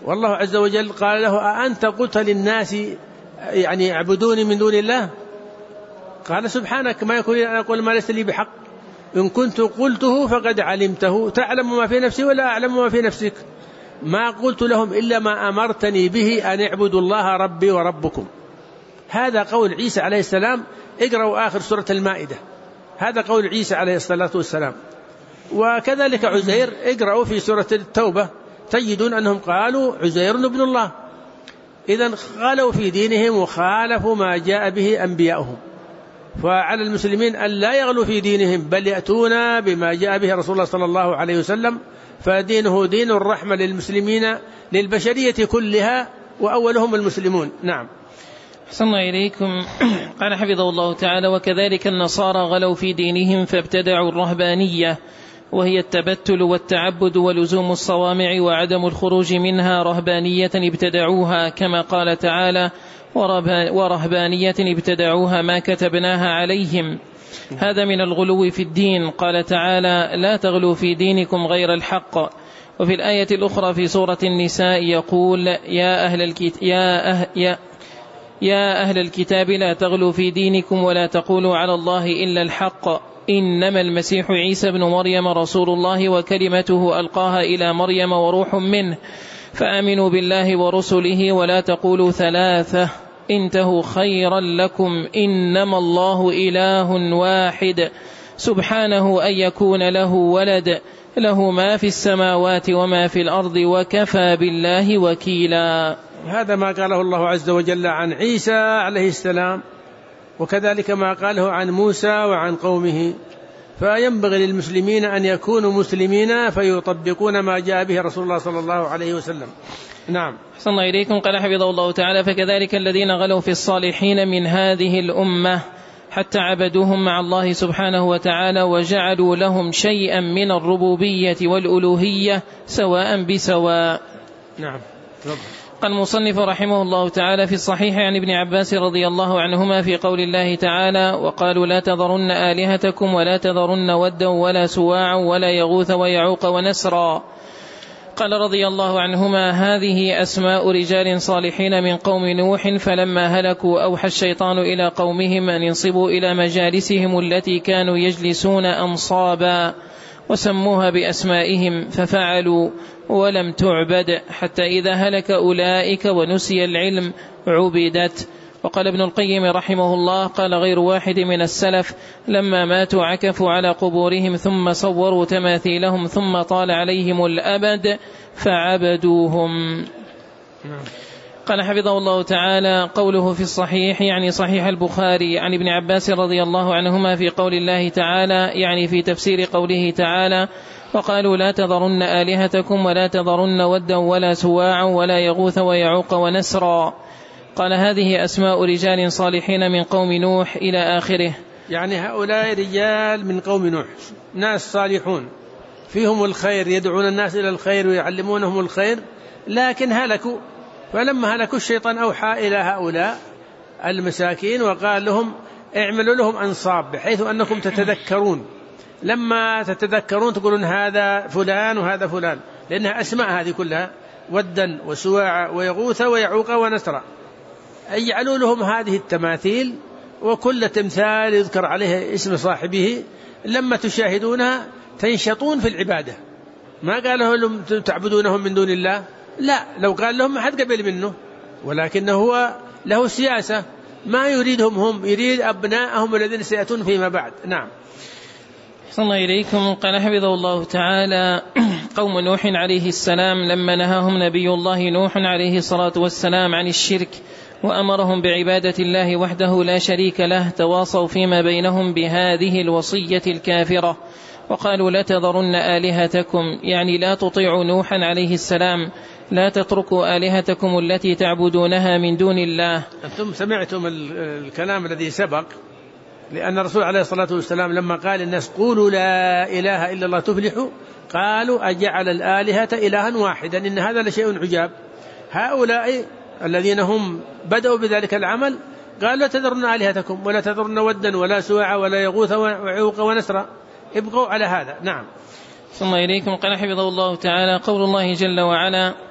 Speaker 1: والله عز وجل قال له: أأنت قلت للناس يعني اعبدوني من دون الله؟ قال: سبحانك ما يكون أن أقول ما ليس لي بحق، إن كنت قلته فقد علمته، تعلم ما في نفسي ولا أعلم ما في نفسك، ما قلت لهم إلا ما أمرتني به أن اعبدوا الله ربي وربكم. هذا قول عيسى عليه السلام. اقرأوا آخر سورة المائدة، هذا قول عيسى عليه الصلاة والسلام. وكذلك عزير، اقرأوا في سورة التوبة تجدون أنهم قالوا عزير ابن الله. إذن غلوا في دينهم وخالفوا ما جاء به أنبياؤهم. فعلى المسلمين أن لا يغلوا في دينهم، بل يأتون بما جاء به رسول الله صلى الله عليه وسلم، فدينه دين الرحمة للمسلمين للبشرية كلها، وأولهم المسلمون. نعم.
Speaker 2: أحسن إليكم. قال حفظه الله تعالى: وكذلك النصارى غلوا في دينهم فابتدعوا الرهبانية، وهي التبتل والتعبد ولزوم الصوامع وعدم الخروج منها، رهبانية ابتدعوها كما قال تعالى: ورهبانية ابتدعوها ما كتبناها عليهم. هذا من الغلو في الدين. قال تعالى: لا تغلوا في دينكم غير الحق. وفي الآية الأخرى في سورة النساء يقول: يا أهل الكتاب لا تغلوا في دينكم ولا تقولوا على الله إلا الحق، إنما المسيح عيسى بن مريم رسول الله وكلمته ألقاها إلى مريم وروح منه، فآمنوا بالله ورسله ولا تقولوا ثلاثة، انتهوا خيرا لكم، إنما الله إله واحد سبحانه أن يكون له ولد، له ما في السماوات وما في الأرض وكفى بالله وكيلا.
Speaker 1: هذا ما قاله الله عز وجل عن عيسى عليه السلام، وكذلك ما قاله عن موسى وعن قومه. فينبغي للمسلمين أن يكونوا مسلمين فيطبقون ما جاء به رسول الله صلى الله عليه وسلم. نعم.
Speaker 2: أحسن الله إليكم. قال حفظه الله تعالى: فكذلك الذين غلوا في الصالحين من هذه الأمة حتى عبدوهم مع الله سبحانه وتعالى وجعلوا لهم شيئا من الربوبية والألوهية سواء بسواء.
Speaker 1: نعم.
Speaker 2: قال المصنف رحمه الله تعالى: في الصحيح عن ابن عباس رضي الله عنهما في قول الله تعالى: وقالوا لا تذرن آلهتكم ولا تذرن ودا ولا سواعا ولا يغوث ويعوق ونسرا. قال رضي الله عنهما: هذه أسماء رجال صالحين من قوم نوح، فلما هلكوا أوحى الشيطان إلى قومهم أن ينصبوا إلى مجالسهم التي كانوا يجلسون أنصابا، وسموها بأسمائهم ففعلوا، ولم تعبد حتى إذا هلك أولئك ونسي العلم عبدت. وقال ابن القيم رحمه الله: قال غير واحد من السلف: لما ماتوا عكفوا على قبورهم ثم صوروا تماثيلهم ثم طال عليهم الأبد فعبدوهم. قال حفظه الله تعالى: قوله في الصحيح يعني صحيح البخاري عن ابن عباس رضي الله عنهما في قول الله تعالى، يعني في تفسير قوله تعالى: وقالوا لا تذرن آلهتكم ولا تذرن ودا ولا سواعا ولا يغوث ويعوق ونسرا. قال: هذه أسماء رجال صالحين من قوم نوح إلى آخره.
Speaker 1: يعني هؤلاء رجال من قوم نوح، ناس صالحون فيهم الخير، يدعون الناس إلى الخير ويعلمونهم الخير، لكن هلكوا. فلما هلكوا الشيطان أوحى إلى هؤلاء المساكين وقال لهم: اعملوا لهم أنصاب بحيث أنكم تتذكرون، لما تتذكرون تقولون هذا فلان وهذا فلان، لأنها أسماء هذه كلها، ودا وسواع ويغوث ويعوق ونسرا. اجعلوا لهم هذه التماثيل، وكل تمثال يذكر عليه اسم صاحبه، لما تشاهدونها تنشطون في العبادة. ما قال لهم تعبدونهم من دون الله، لا، لو قال لهم ما حد قبل منه، ولكنه هو له سياسة، ما يريدهم هم، يريد أبنائهم الذين سيأتون فيما بعد. نعم.
Speaker 2: صلى الله إليكم. قال حفظه الله تعالى: قوم نوح عليه السلام لما نهاهم نبي الله نوح عليه الصلاة والسلام عن الشرك وأمرهم بعبادة الله وحده لا شريك له، تواصوا فيما بينهم بهذه الوصية الكافرة، وقالوا لا تذرن آلهتكم، يعني لا تطيعوا نوحا عليه السلام، لا تتركوا آلهتكم التي تعبدونها من دون الله.
Speaker 1: أنتم سمعتم الكلام الذي سبق، لأن الرسول عليه الصلاة والسلام لما قال الناس قولوا لا إله إلا الله تفلحوا، قالوا أجعل الآلهة إلها واحدا إن هذا لشيء عجاب. هؤلاء الذين هم بدأوا بذلك العمل قالوا لا تذرن آلهتكم ولا تذرن ودا ولا سواع ولا يغوث ويعوق ونسرا، ابقوا على هذا. نعم.
Speaker 2: ثم إليكم. قال حفظه الله تعالى: قول الله جل وعلا: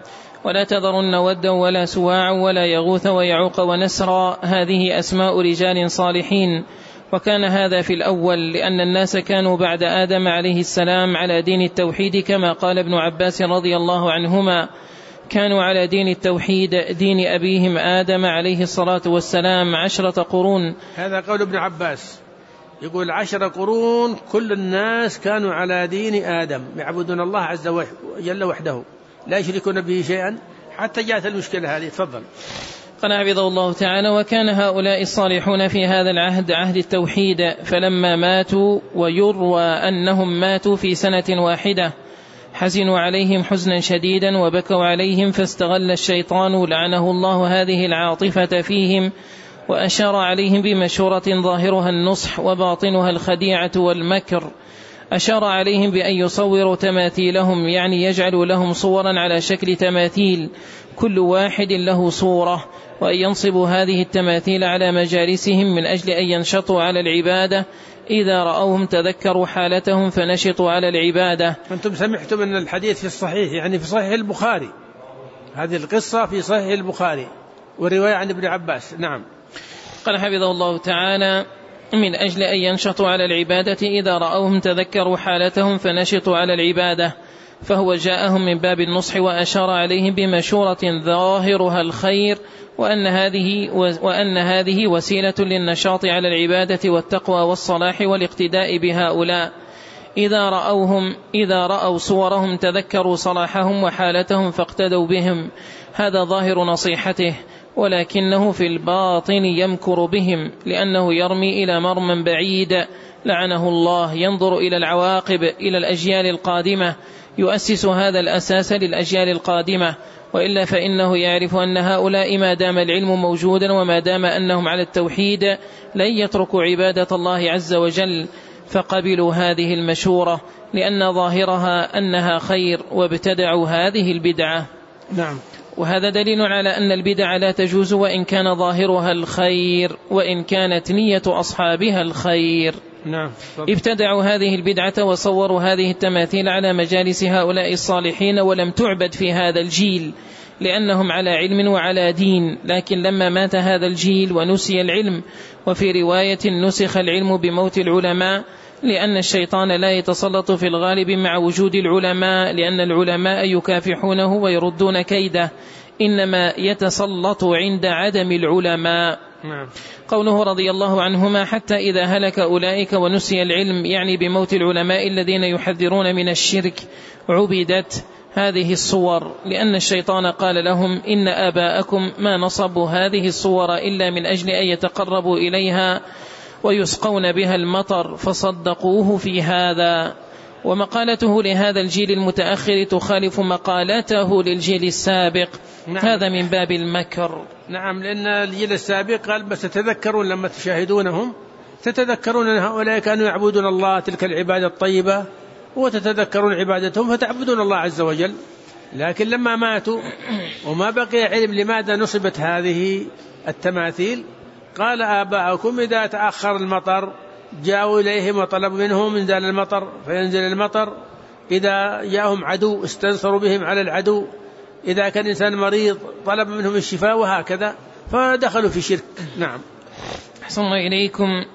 Speaker 2: ولا تذرن ودا ولا سواع ولا يغوث ويعوق ونسرا، هذه أسماء رجال صالحين. وكان هذا في الأول لأن الناس كانوا بعد آدم عليه السلام على دين التوحيد، كما قال ابن عباس رضي الله عنهما: كانوا على دين التوحيد دين أبيهم آدم عليه الصلاة والسلام 10 قرون.
Speaker 1: هذا قول ابن عباس، يقول 10 قرون كل الناس كانوا على دين آدم، يعبدون الله عز وجل وحده لا يشركون به شيئا، حتى جاءت المشكلة هذه. تفضل.
Speaker 2: قال حفظه الله تعالى: وكان هؤلاء الصالحون في هذا العهد، عهد التوحيد، فلما ماتوا، ويروى أنهم ماتوا في سنة واحدة، حزنوا عليهم حزنا شديدا وبكوا عليهم، فاستغل الشيطان لعنه الله هذه العاطفة فيهم، وأشار عليهم بمشورة ظاهرها النصح وباطنها الخديعة والمكر. أشار عليهم بأن يصوروا تماثيلهم، يعني يجعلوا لهم صورا على شكل تماثيل، كل واحد له صورة، وأن ينصبوا هذه التماثيل على مجالسهم من أجل أن ينشطوا على العبادة، إذا رأوهم تذكروا حالتهم فنشطوا على العبادة.
Speaker 1: أنتم سمعتم أن الحديث في الصحيح، يعني في صحيح البخاري، هذه القصة في صحيح البخاري ورواية عن ابن عباس. نعم.
Speaker 2: قال حفظه الله تعالى: من أجل أن ينشطوا على العبادة إذا رأوهم تذكروا حالتهم فنشطوا على العبادة، فهو جاءهم من باب النصح، وأشار عليهم بمشورة ظاهرها الخير، وأن هذه وسيلة للنشاط على العبادة والتقوى والصلاح والاقتداء بهؤلاء. إذا رأوا صورهم تذكروا صلاحهم وحالتهم فاقتدوا بهم. هذا ظاهر نصيحته، ولكنه في الباطن يمكر بهم، لأنه يرمي إلى مرمى بعيد لعنه الله، ينظر إلى العواقب، إلى الأجيال القادمة، يؤسس هذا الأساس للأجيال القادمة، وإلا فإنه يعرف أن هؤلاء ما دام العلم موجودا وما دام أنهم على التوحيد لن يتركوا عبادة الله عز وجل، فقبلوا هذه المشورة لأن ظاهرها أنها خير، وابتدعوا هذه البدعة.
Speaker 1: نعم.
Speaker 2: وهذا دليل على أن البدع لا تجوز وإن كان ظاهرها الخير، وإن كانت نية أصحابها الخير.
Speaker 1: نعم.
Speaker 2: ابتدعوا هذه البدعة وصوروا هذه التماثيل على مجالس هؤلاء الصالحين، ولم تعبد في هذا الجيل لأنهم على علم وعلى دين، لكن لما مات هذا الجيل ونسي العلم، وفي رواية نسخ العلم بموت العلماء، لأن الشيطان لا يتسلط في الغالب مع وجود العلماء، لأن العلماء يكافحونه ويردون كيده، إنما يتسلط عند عدم العلماء. قوله رضي الله عنهما: حتى إذا هلك أولئك ونسي العلم، يعني بموت العلماء الذين يحذرون من الشرك، عبدت هذه الصور، لأن الشيطان قال لهم: إن آباءكم ما نصبوا هذه الصور إلا من أجل أن يتقربوا إليها ويسقون بها المطر، فصدقوه في هذا. ومقالته لهذا الجيل المتأخر تخالف مقالته للجيل السابق.
Speaker 1: نعم.
Speaker 2: هذا من باب المكر.
Speaker 1: نعم، لأن الجيل السابق قال: بس تتذكرون لما تشاهدونهم، تتذكرون أن هؤلاء كانوا يعبدون الله تلك العبادة الطيبة، وتتذكرون عبادتهم فتعبدون الله عز وجل. لكن لما ماتوا وما بقي علم لماذا نصبت هذه التماثيل، قال: آباءكم إذا تأخر المطر جاءوا إليهم وطلبوا منهم إنزال المطر فينزل المطر، إذا جاءهم عدو استنصروا بهم على العدو، إذا كان إنسان مريض طلب منهم الشفاء، وهكذا فدخلوا في شرك. نعم.
Speaker 2: أحسن الله إليكم.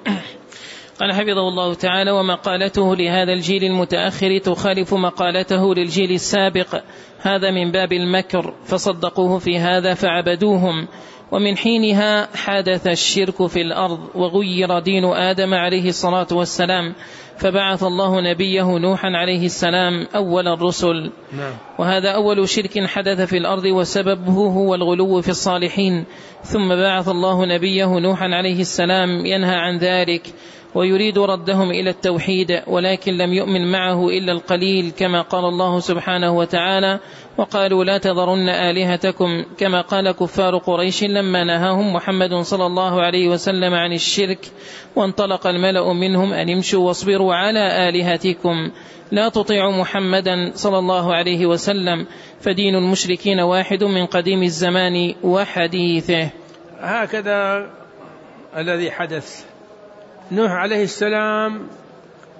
Speaker 2: قال حفظه الله تعالى: ومقالته لهذا الجيل المتأخر تخالف مقالته للجيل السابق، هذا من باب المكر، فصدقوه في هذا فعبدوهم. ومن حينها حدث الشرك في الأرض، وغير دين آدم عليه الصلاة والسلام، فبعث الله نبيه نوحا عليه السلام أول الرسل. وهذا أول شرك حدث في الأرض، وسببه هو الغلو في الصالحين. ثم بعث الله نبيه نوحا عليه السلام ينهى عن ذلك، ويريد ردهم إلى التوحيد، ولكن لم يؤمن معه إلا القليل، كما قال الله سبحانه وتعالى: وقالوا لا تذرن آلهتكم، كما قال كفار قريش لما نهاهم محمد صلى الله عليه وسلم عن الشرك، وانطلق الملأ منهم أن امشوا واصبروا على آلهتكم، لا تطيعوا محمدا صلى الله عليه وسلم، فدين المشركين واحد من قديم الزمان وحديثه.
Speaker 1: هكذا الذي حدث. نوح عليه السلام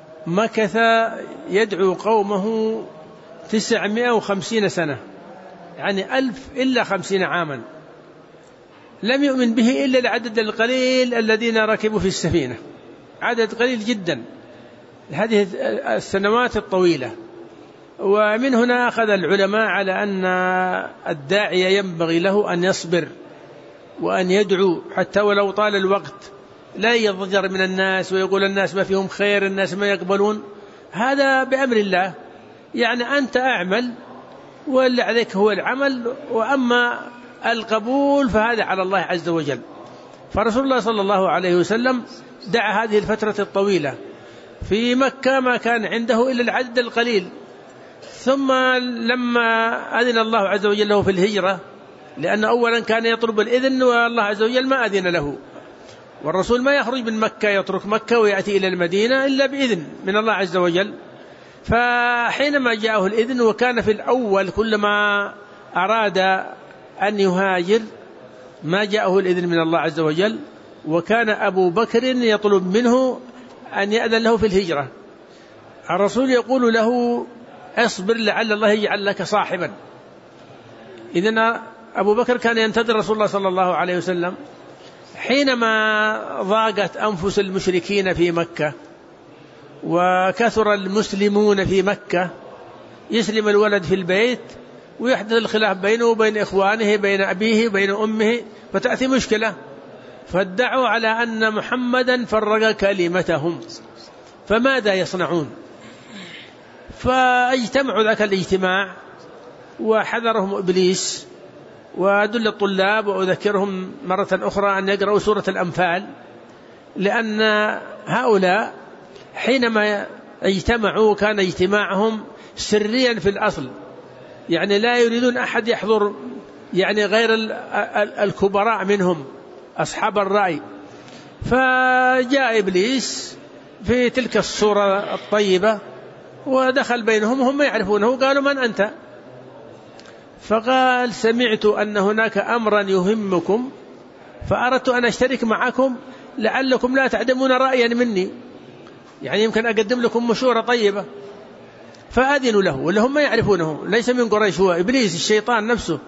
Speaker 1: مكث يدعو قومه 950 سنة يعني 1000 إلا 50 عاما، لم يؤمن به إلا العدد القليل الذين ركبوا في السفينة، عدد قليل جدا هذه السنوات الطويلة. ومن هنا أخذ العلماء على أن الداعية ينبغي له أن يصبر وأن يدعو حتى ولو طال الوقت، لا يضجر من الناس ويقول الناس ما فيهم خير، الناس ما يقبلون، هذا بأمر الله. يعني أنت أعمل واللي عليك هو العمل، وأما القبول فهذا على الله عز وجل. فرسول الله صلى الله عليه وسلم دعا هذه الفترة الطويلة في مكة، ما كان عنده إلا العدد القليل. ثم لما أذن الله عز وجل له في الهجرة، لأن أولا كان يطلب الإذن والله عز وجل ما أذن له، والرسول ما يخرج من مكة يترك مكة ويأتي إلى المدينة إلا بإذن من الله عز وجل. فحينما جاءه الإذن، وكان في الأول كلما أراد أن يهاجر ما جاءه الإذن من الله عز وجل، وكان أبو بكر يطلب منه أن يأذن له في الهجرة. الرسول يقول له اصبر لعل الله يجعل لك صاحبا. إذن أبو بكر كان ينتظر رسول الله صلى الله عليه وسلم. حينما ضاقت أنفس المشركين في مكة وكثر المسلمون في مكة، يسلم الولد في البيت ويحدث الخلاف بينه وبين إخوانه، بين أبيه بين أمه، فتأتي مشكلة، فادعوا على أن محمدا فرق كلمتهم، فماذا يصنعون؟ فاجتمعوا ذاك الاجتماع وحذرهم إبليس. وأدل الطلاب وأذكرهم مرة أخرى أن يقرأوا سورة الأنفال، لأن هؤلاء حينما اجتمعوا كان اجتماعهم سريا في الأصل، يعني لا يريدون أحد يحضر، يعني غير الكبراء منهم أصحاب الرأي. فجاء إبليس في تلك الصورة الطيبة ودخل بينهم وهم يعرفونه، قالوا من أنت؟ فقال سمعت أن هناك أمرا يهمكم فأردت أن أشترك معكم لعلكم لا تعدمون رأيا مني، يعني يمكن أقدم لكم مشورة طيبة. فأذنوا له، ولا هم يعرفونه، ليس من قريش، هو إبليس الشيطان نفسه.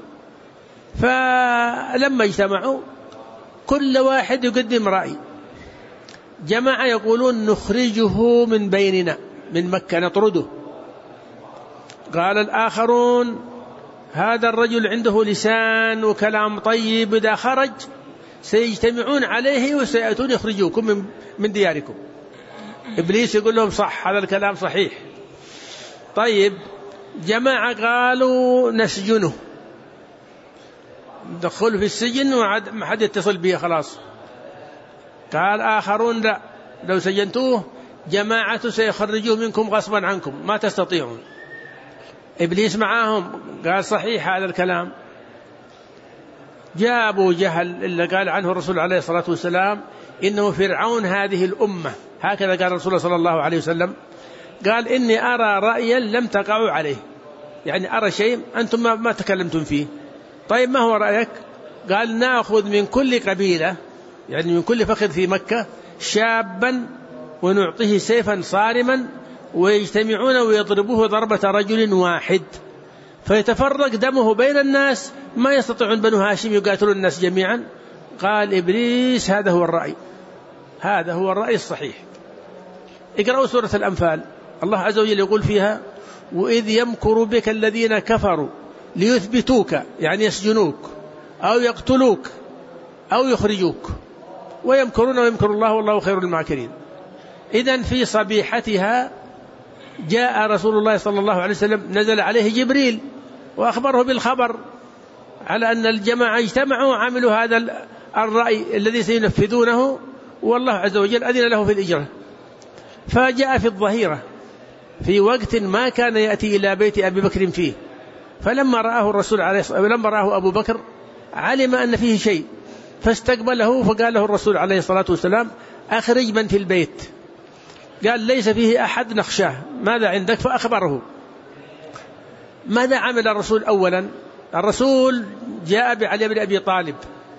Speaker 1: فلما اجتمعوا كل واحد يقدم رأي. جماعة يقولون نخرجه من بيننا من مكة نطرده. قال الآخرون هذا الرجل عنده لسان وكلام طيب، إذا خرج سيجتمعون عليه وسيأتون يخرجوكم من دياركم. إبليس يقول لهم صح، هذا الكلام صحيح. طيب جماعة قالوا نسجنه، ندخله في السجن وما حد يتصل به خلاص. قال آخرون لا، لو سجنتوه جماعة سيخرجوه منكم غصبا عنكم ما تستطيعون. إبليس معاهم قال صحيح هذا الكلام. جاء أبو جهل اللي قال عنه الرسول عليه الصلاة والسلام إنه فرعون هذه الأمة، هكذا قال الرسول صلى الله عليه وسلم، قال إني أرى رأيا لم تقعوا عليه، يعني أرى شيء أنتم ما تكلمتم فيه. طيب ما هو رأيك؟ قال نأخذ من كل قبيلة، يعني من كل فخذ في مكة شابا ونعطيه سيفا صارما ويجتمعون ويضربوه ضربة رجل واحد فيتفرق دمه بين الناس، ما يستطيعون بنو هاشم يقاتلون الناس جميعا. قال إبليس هذا هو الرأي، هذا هو الرأي الصحيح. اقرأوا سورة الأنفال، الله عز وجل يقول فيها وإذ يمكر بك الذين كفروا ليثبتوك، يعني يسجنوك أو يقتلوك أو يخرجوك، ويمكرون ويمكر الله والله خير الماكرين. إذن في صبيحتها جاء رسول الله صلى الله عليه وسلم، نزل عليه جبريل وأخبره بالخبر على أن الجماعة اجتمعوا وعملوا هذا الرأي الذي سينفذونه، والله عز وجل أذن له في الإجرة. فجاء في الظهيرة في وقت ما كان يأتي إلى بيت أبي بكر فيه، فلما رآه الرسول لما رآه أبو بكر علم أن فيه شيء فاستقبله، فقال له الرسول عليه الصلاة والسلام أخرج من في البيت. قال ليس فيه أحد نخشاه، ماذا عندك؟ فأخبره. ماذا عمل الرسول؟ أولا الرسول جاء بعلي بن أبي طالب،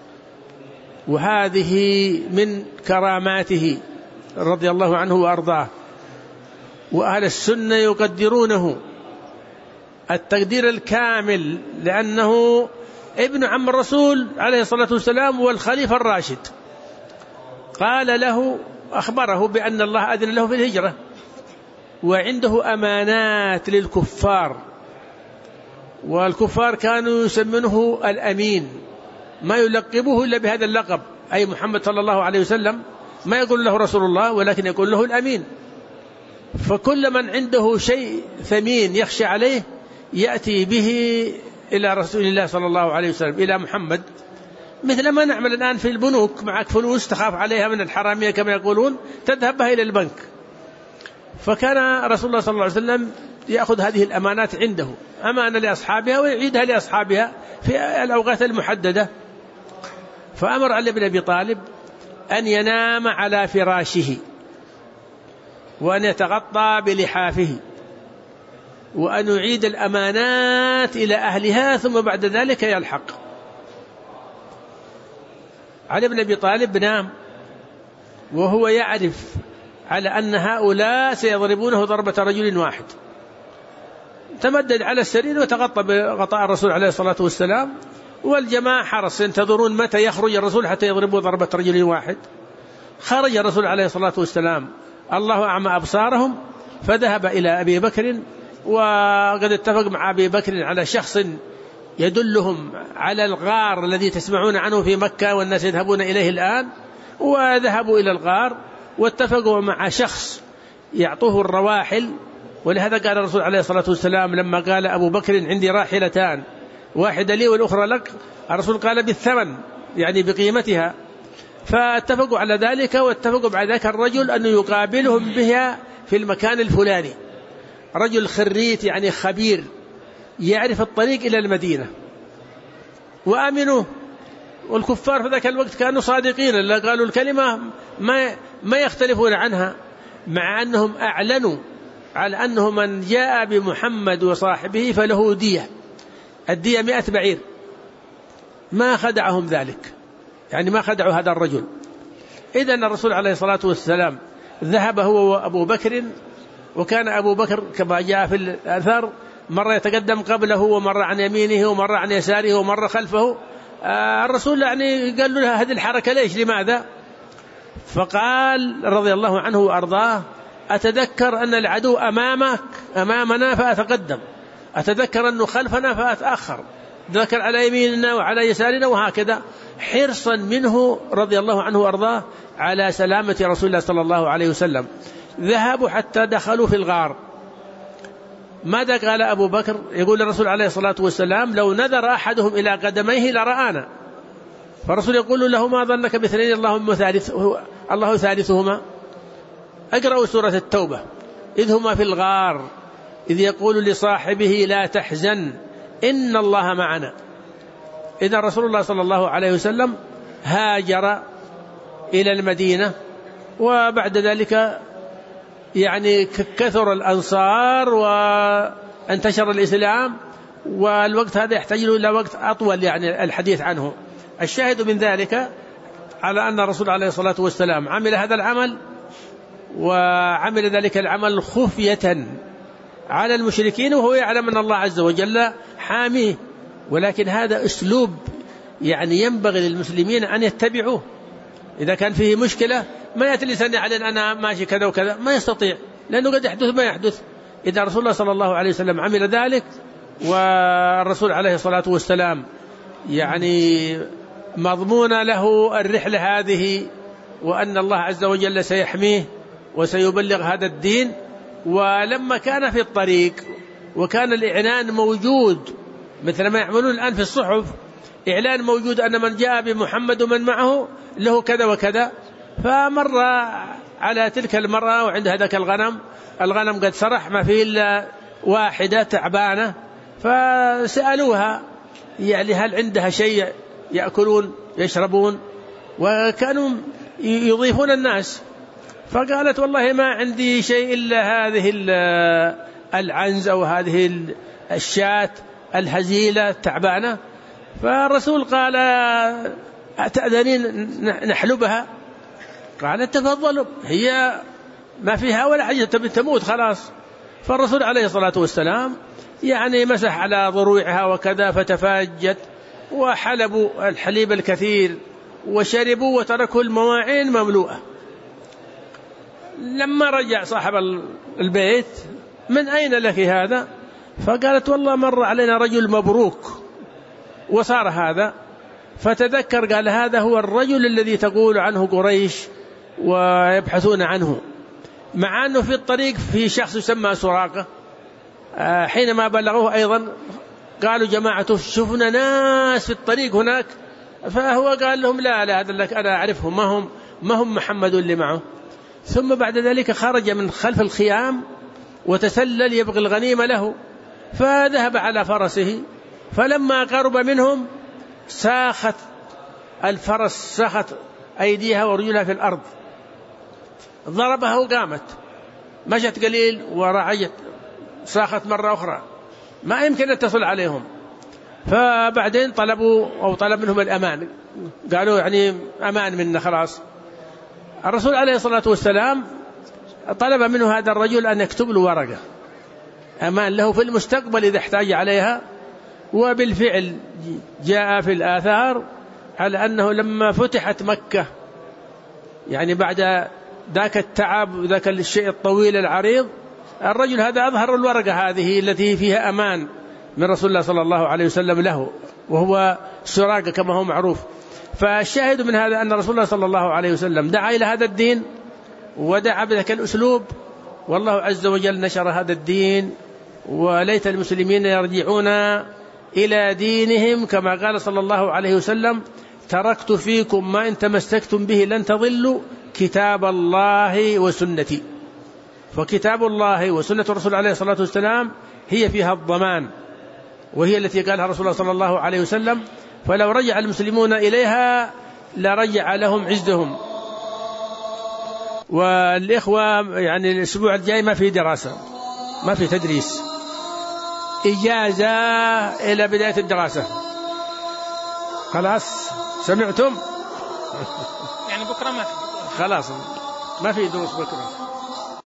Speaker 1: وهذه من كراماته رضي الله عنه وأرضاه، وأهل السنة يقدرونه. التقدير الكامل، لأنه ابن عم الرسول عليه الصلاة والسلام والخليفة الراشد. قال له، أخبره بأن الله أذن له في الهجرة، وعنده أمانات للكفار، والكفار كانوا يسمونه الأمين، ما يلقبوه إلا بهذا اللقب، أي محمد صلى الله عليه وسلم ما يقول له رسول الله، ولكن يقول له الأمين. فكل من عنده شيء ثمين يخشى عليه يأتي به إلى رسول الله صلى الله عليه وسلم، إلى محمد، مثل ما نعمل الآن في البنوك، معك فلوس تخاف عليها من الحرامية كما يقولون، تذهب بها إلى البنك. فكان رسول الله صلى الله عليه وسلم يأخذ هذه الأمانات عنده، أمانة لأصحابها ويعيدها لأصحابها في الأوقات المحددة. فأمر علي بن أبي طالب أن ينام على فراشه، وأن يتغطى بلحافه، وأن يعيد الأمانات إلى أهلها، ثم بعد ذلك يلحق. علي بن أبي طالب نام وهو يعرف على أن هؤلاء سيضربونه ضربة رجل واحد، تمدد على السرير وتغطى بغطاء الرسول عليه الصلاة والسلام، والجماعة حرص ينتظرون متى يخرج الرسول حتى يضربوا ضربة رجل واحد. خرج الرسول عليه الصلاة والسلام، الله أعمى أبصارهم، فذهب إلى أبي بكر، وقد اتفق مع أبي بكر على شخص يدلهم على الغار الذي تسمعون عنه في مكة والناس يذهبون إليه الآن. وذهبوا إلى الغار واتفقوا مع شخص يعطوه الرواحل. ولهذا قال الرسول عليه الصلاة والسلام لما قال أبو بكر عندي راحلتان، واحدة لي والأخرى لك، الرسول قال بالثمن، يعني بقيمتها. فاتفقوا على ذلك، واتفقوا بعد ذلك الرجل أنه يقابلهم بها في المكان الفلاني، رجل خريت يعني خبير يعرف الطريق إلى المدينة. وآمنوا. والكفار في ذاك الوقت كانوا صادقين، اللي قالوا الكلمة ما يختلفون عنها، مع أنهم أعلنوا على أنه من جاء بمحمد وصاحبه فله دية، الدية 100 بعير. ما خدعهم ذلك، يعني ما خدعوا هذا الرجل. إذن الرسول عليه الصلاة والسلام ذهب هو وأبو بكر، وكان أبو بكر كما جاء في الأثر مرة يتقدم قبله، ومرة عن يمينه، ومرة عن يساره، ومرة خلفه. الرسول يعني قال له هذه الحركة ليش، لماذا؟ فقال رضي الله عنه وأرضاه أتذكر أن العدو أمامنا فأتقدم، أتذكر أنه خلفنا فأتأخر، ذكر على يميننا وعلى يسارنا، وهكذا حرصا منه رضي الله عنه وأرضاه على سلامة رسول الله صلى الله عليه وسلم. ذهبوا حتى دخلوا في الغار. ماذا قال أبو بكر؟ يقول الرسول عليه الصلاة والسلام لو نذر أحدهم إلى قدميه لرآنا. فالرسول يقول له ما ظنك باثنين الله ثالثهما. أقرأوا سورة التوبة إذ هما في الغار إذ يقول لصاحبه لا تحزن إن الله معنا. إذا رسول الله صلى الله عليه وسلم هاجر إلى المدينة، وبعد ذلك يعني كثر الأنصار وانتشر الإسلام، والوقت هذا يحتاج إلى وقت أطول يعني الحديث عنه. الشاهد من ذلك على أن الرسول عليه الصلاة والسلام عمل هذا العمل، وعمل ذلك العمل خفية على المشركين، وهو يعلم أن الله عز وجل حاميه. ولكن هذا أسلوب يعني ينبغي للمسلمين أن يتبعوه. إذا كان فيه مشكلة ما يأتي لسان على أنا ماشي كذا وكذا، ما يستطيع، لأنه قد يحدث ما يحدث. إذا رسول الله صلى الله عليه وسلم عمل ذلك، والرسول عليه الصلاة والسلام يعني مضمون له الرحلة هذه، وأن الله عز وجل سيحميه وسيبلغ هذا الدين. ولما كان في الطريق وكان الإعلان موجود مثل ما يعملون الآن في الصحف، إعلان موجود أن من جاء بمحمد ومن معه له كذا وكذا، فمر على تلك المرأة وعندها ذاك الغنم قد سرح، ما فيه إلا واحدة تعبانة. فسألوها يعني هل عندها شيء يأكلون يشربون، وكانوا يضيفون الناس. فقالت والله ما عندي شيء إلا هذه العنز أو هذه الشاة الهزيلة التعبانة. فالرسول قال أتأذنين نحلبها؟ قالت تفضلوا، هي ما فيها ولا حاجة تموت خلاص. فالرسول عليه الصلاة والسلام يعني مسح على ضروعها وكذا فتفاجت، وحلبوا الحليب الكثير وشربوا وتركوا المواعين مملوءة. لما رجع صاحب البيت: من أين لك هذا؟ فقالت: والله مر علينا رجل مبروك وصار هذا. فتذكر قال: هذا هو الرجل الذي تقول عنه قريش ويبحثون عنه، مع أنه في الطريق في شخص يسمى سراقة. حينما بلغوه أيضا قالوا جماعته: شفنا ناس في الطريق هناك. فهو قال لهم: لا هذا لك أنا أعرفهم، ما هم محمد اللي معه. ثم بعد ذلك خرج من خلف الخيام وتسلل يبغي الغنيمة له، فذهب على فرسه. فلما قرب منهم ساخت الفرس، ساخت أيديها ورجلها في الأرض، ضربها وقامت، مشت قليل ورعجت، ساخت مرة أخرى، ما يمكن أن تصل عليهم. فبعدين طلب منهم الأمان، قالوا يعني أمان منا خلاص. الرسول عليه الصلاة والسلام طلب منه هذا الرجل أن يكتب له ورقة أمان له في المستقبل إذا احتاج عليها. وبالفعل جاء في الآثار على أنه لما فتحت مكة، يعني بعد ذاك التعب وذاك الشيء الطويل العريض، الرجل هذا أظهر الورقة هذه التي فيها أمان من رسول الله صلى الله عليه وسلم له، وهو سراقة كما هو معروف. فالشاهد من هذا أن رسول الله صلى الله عليه وسلم دعا إلى هذا الدين ودعا بذلك الأسلوب، والله عز وجل نشر هذا الدين. وليت المسلمين يرجعون إلى دينهم، كما قال صلى الله عليه وسلم: تركت فيكم ما إن تمسكتم به لن تضلوا، كتاب الله وسنتي. فكتاب الله وسنة الرسول عليه الصلاة والسلام هي فيها الضمان، وهي التي قالها رسول الله صلى الله عليه وسلم: فلو رجع المسلمون إليها لرجع لهم عزهم. والإخوة يعني الأسبوع الجاي ما في دراسة، ما في تدريس، إجازة إلى بداية الدراسة. خلاص سمعتم؟
Speaker 2: يعني بكرة ما في،
Speaker 1: خلاص ما في دروس بكرة.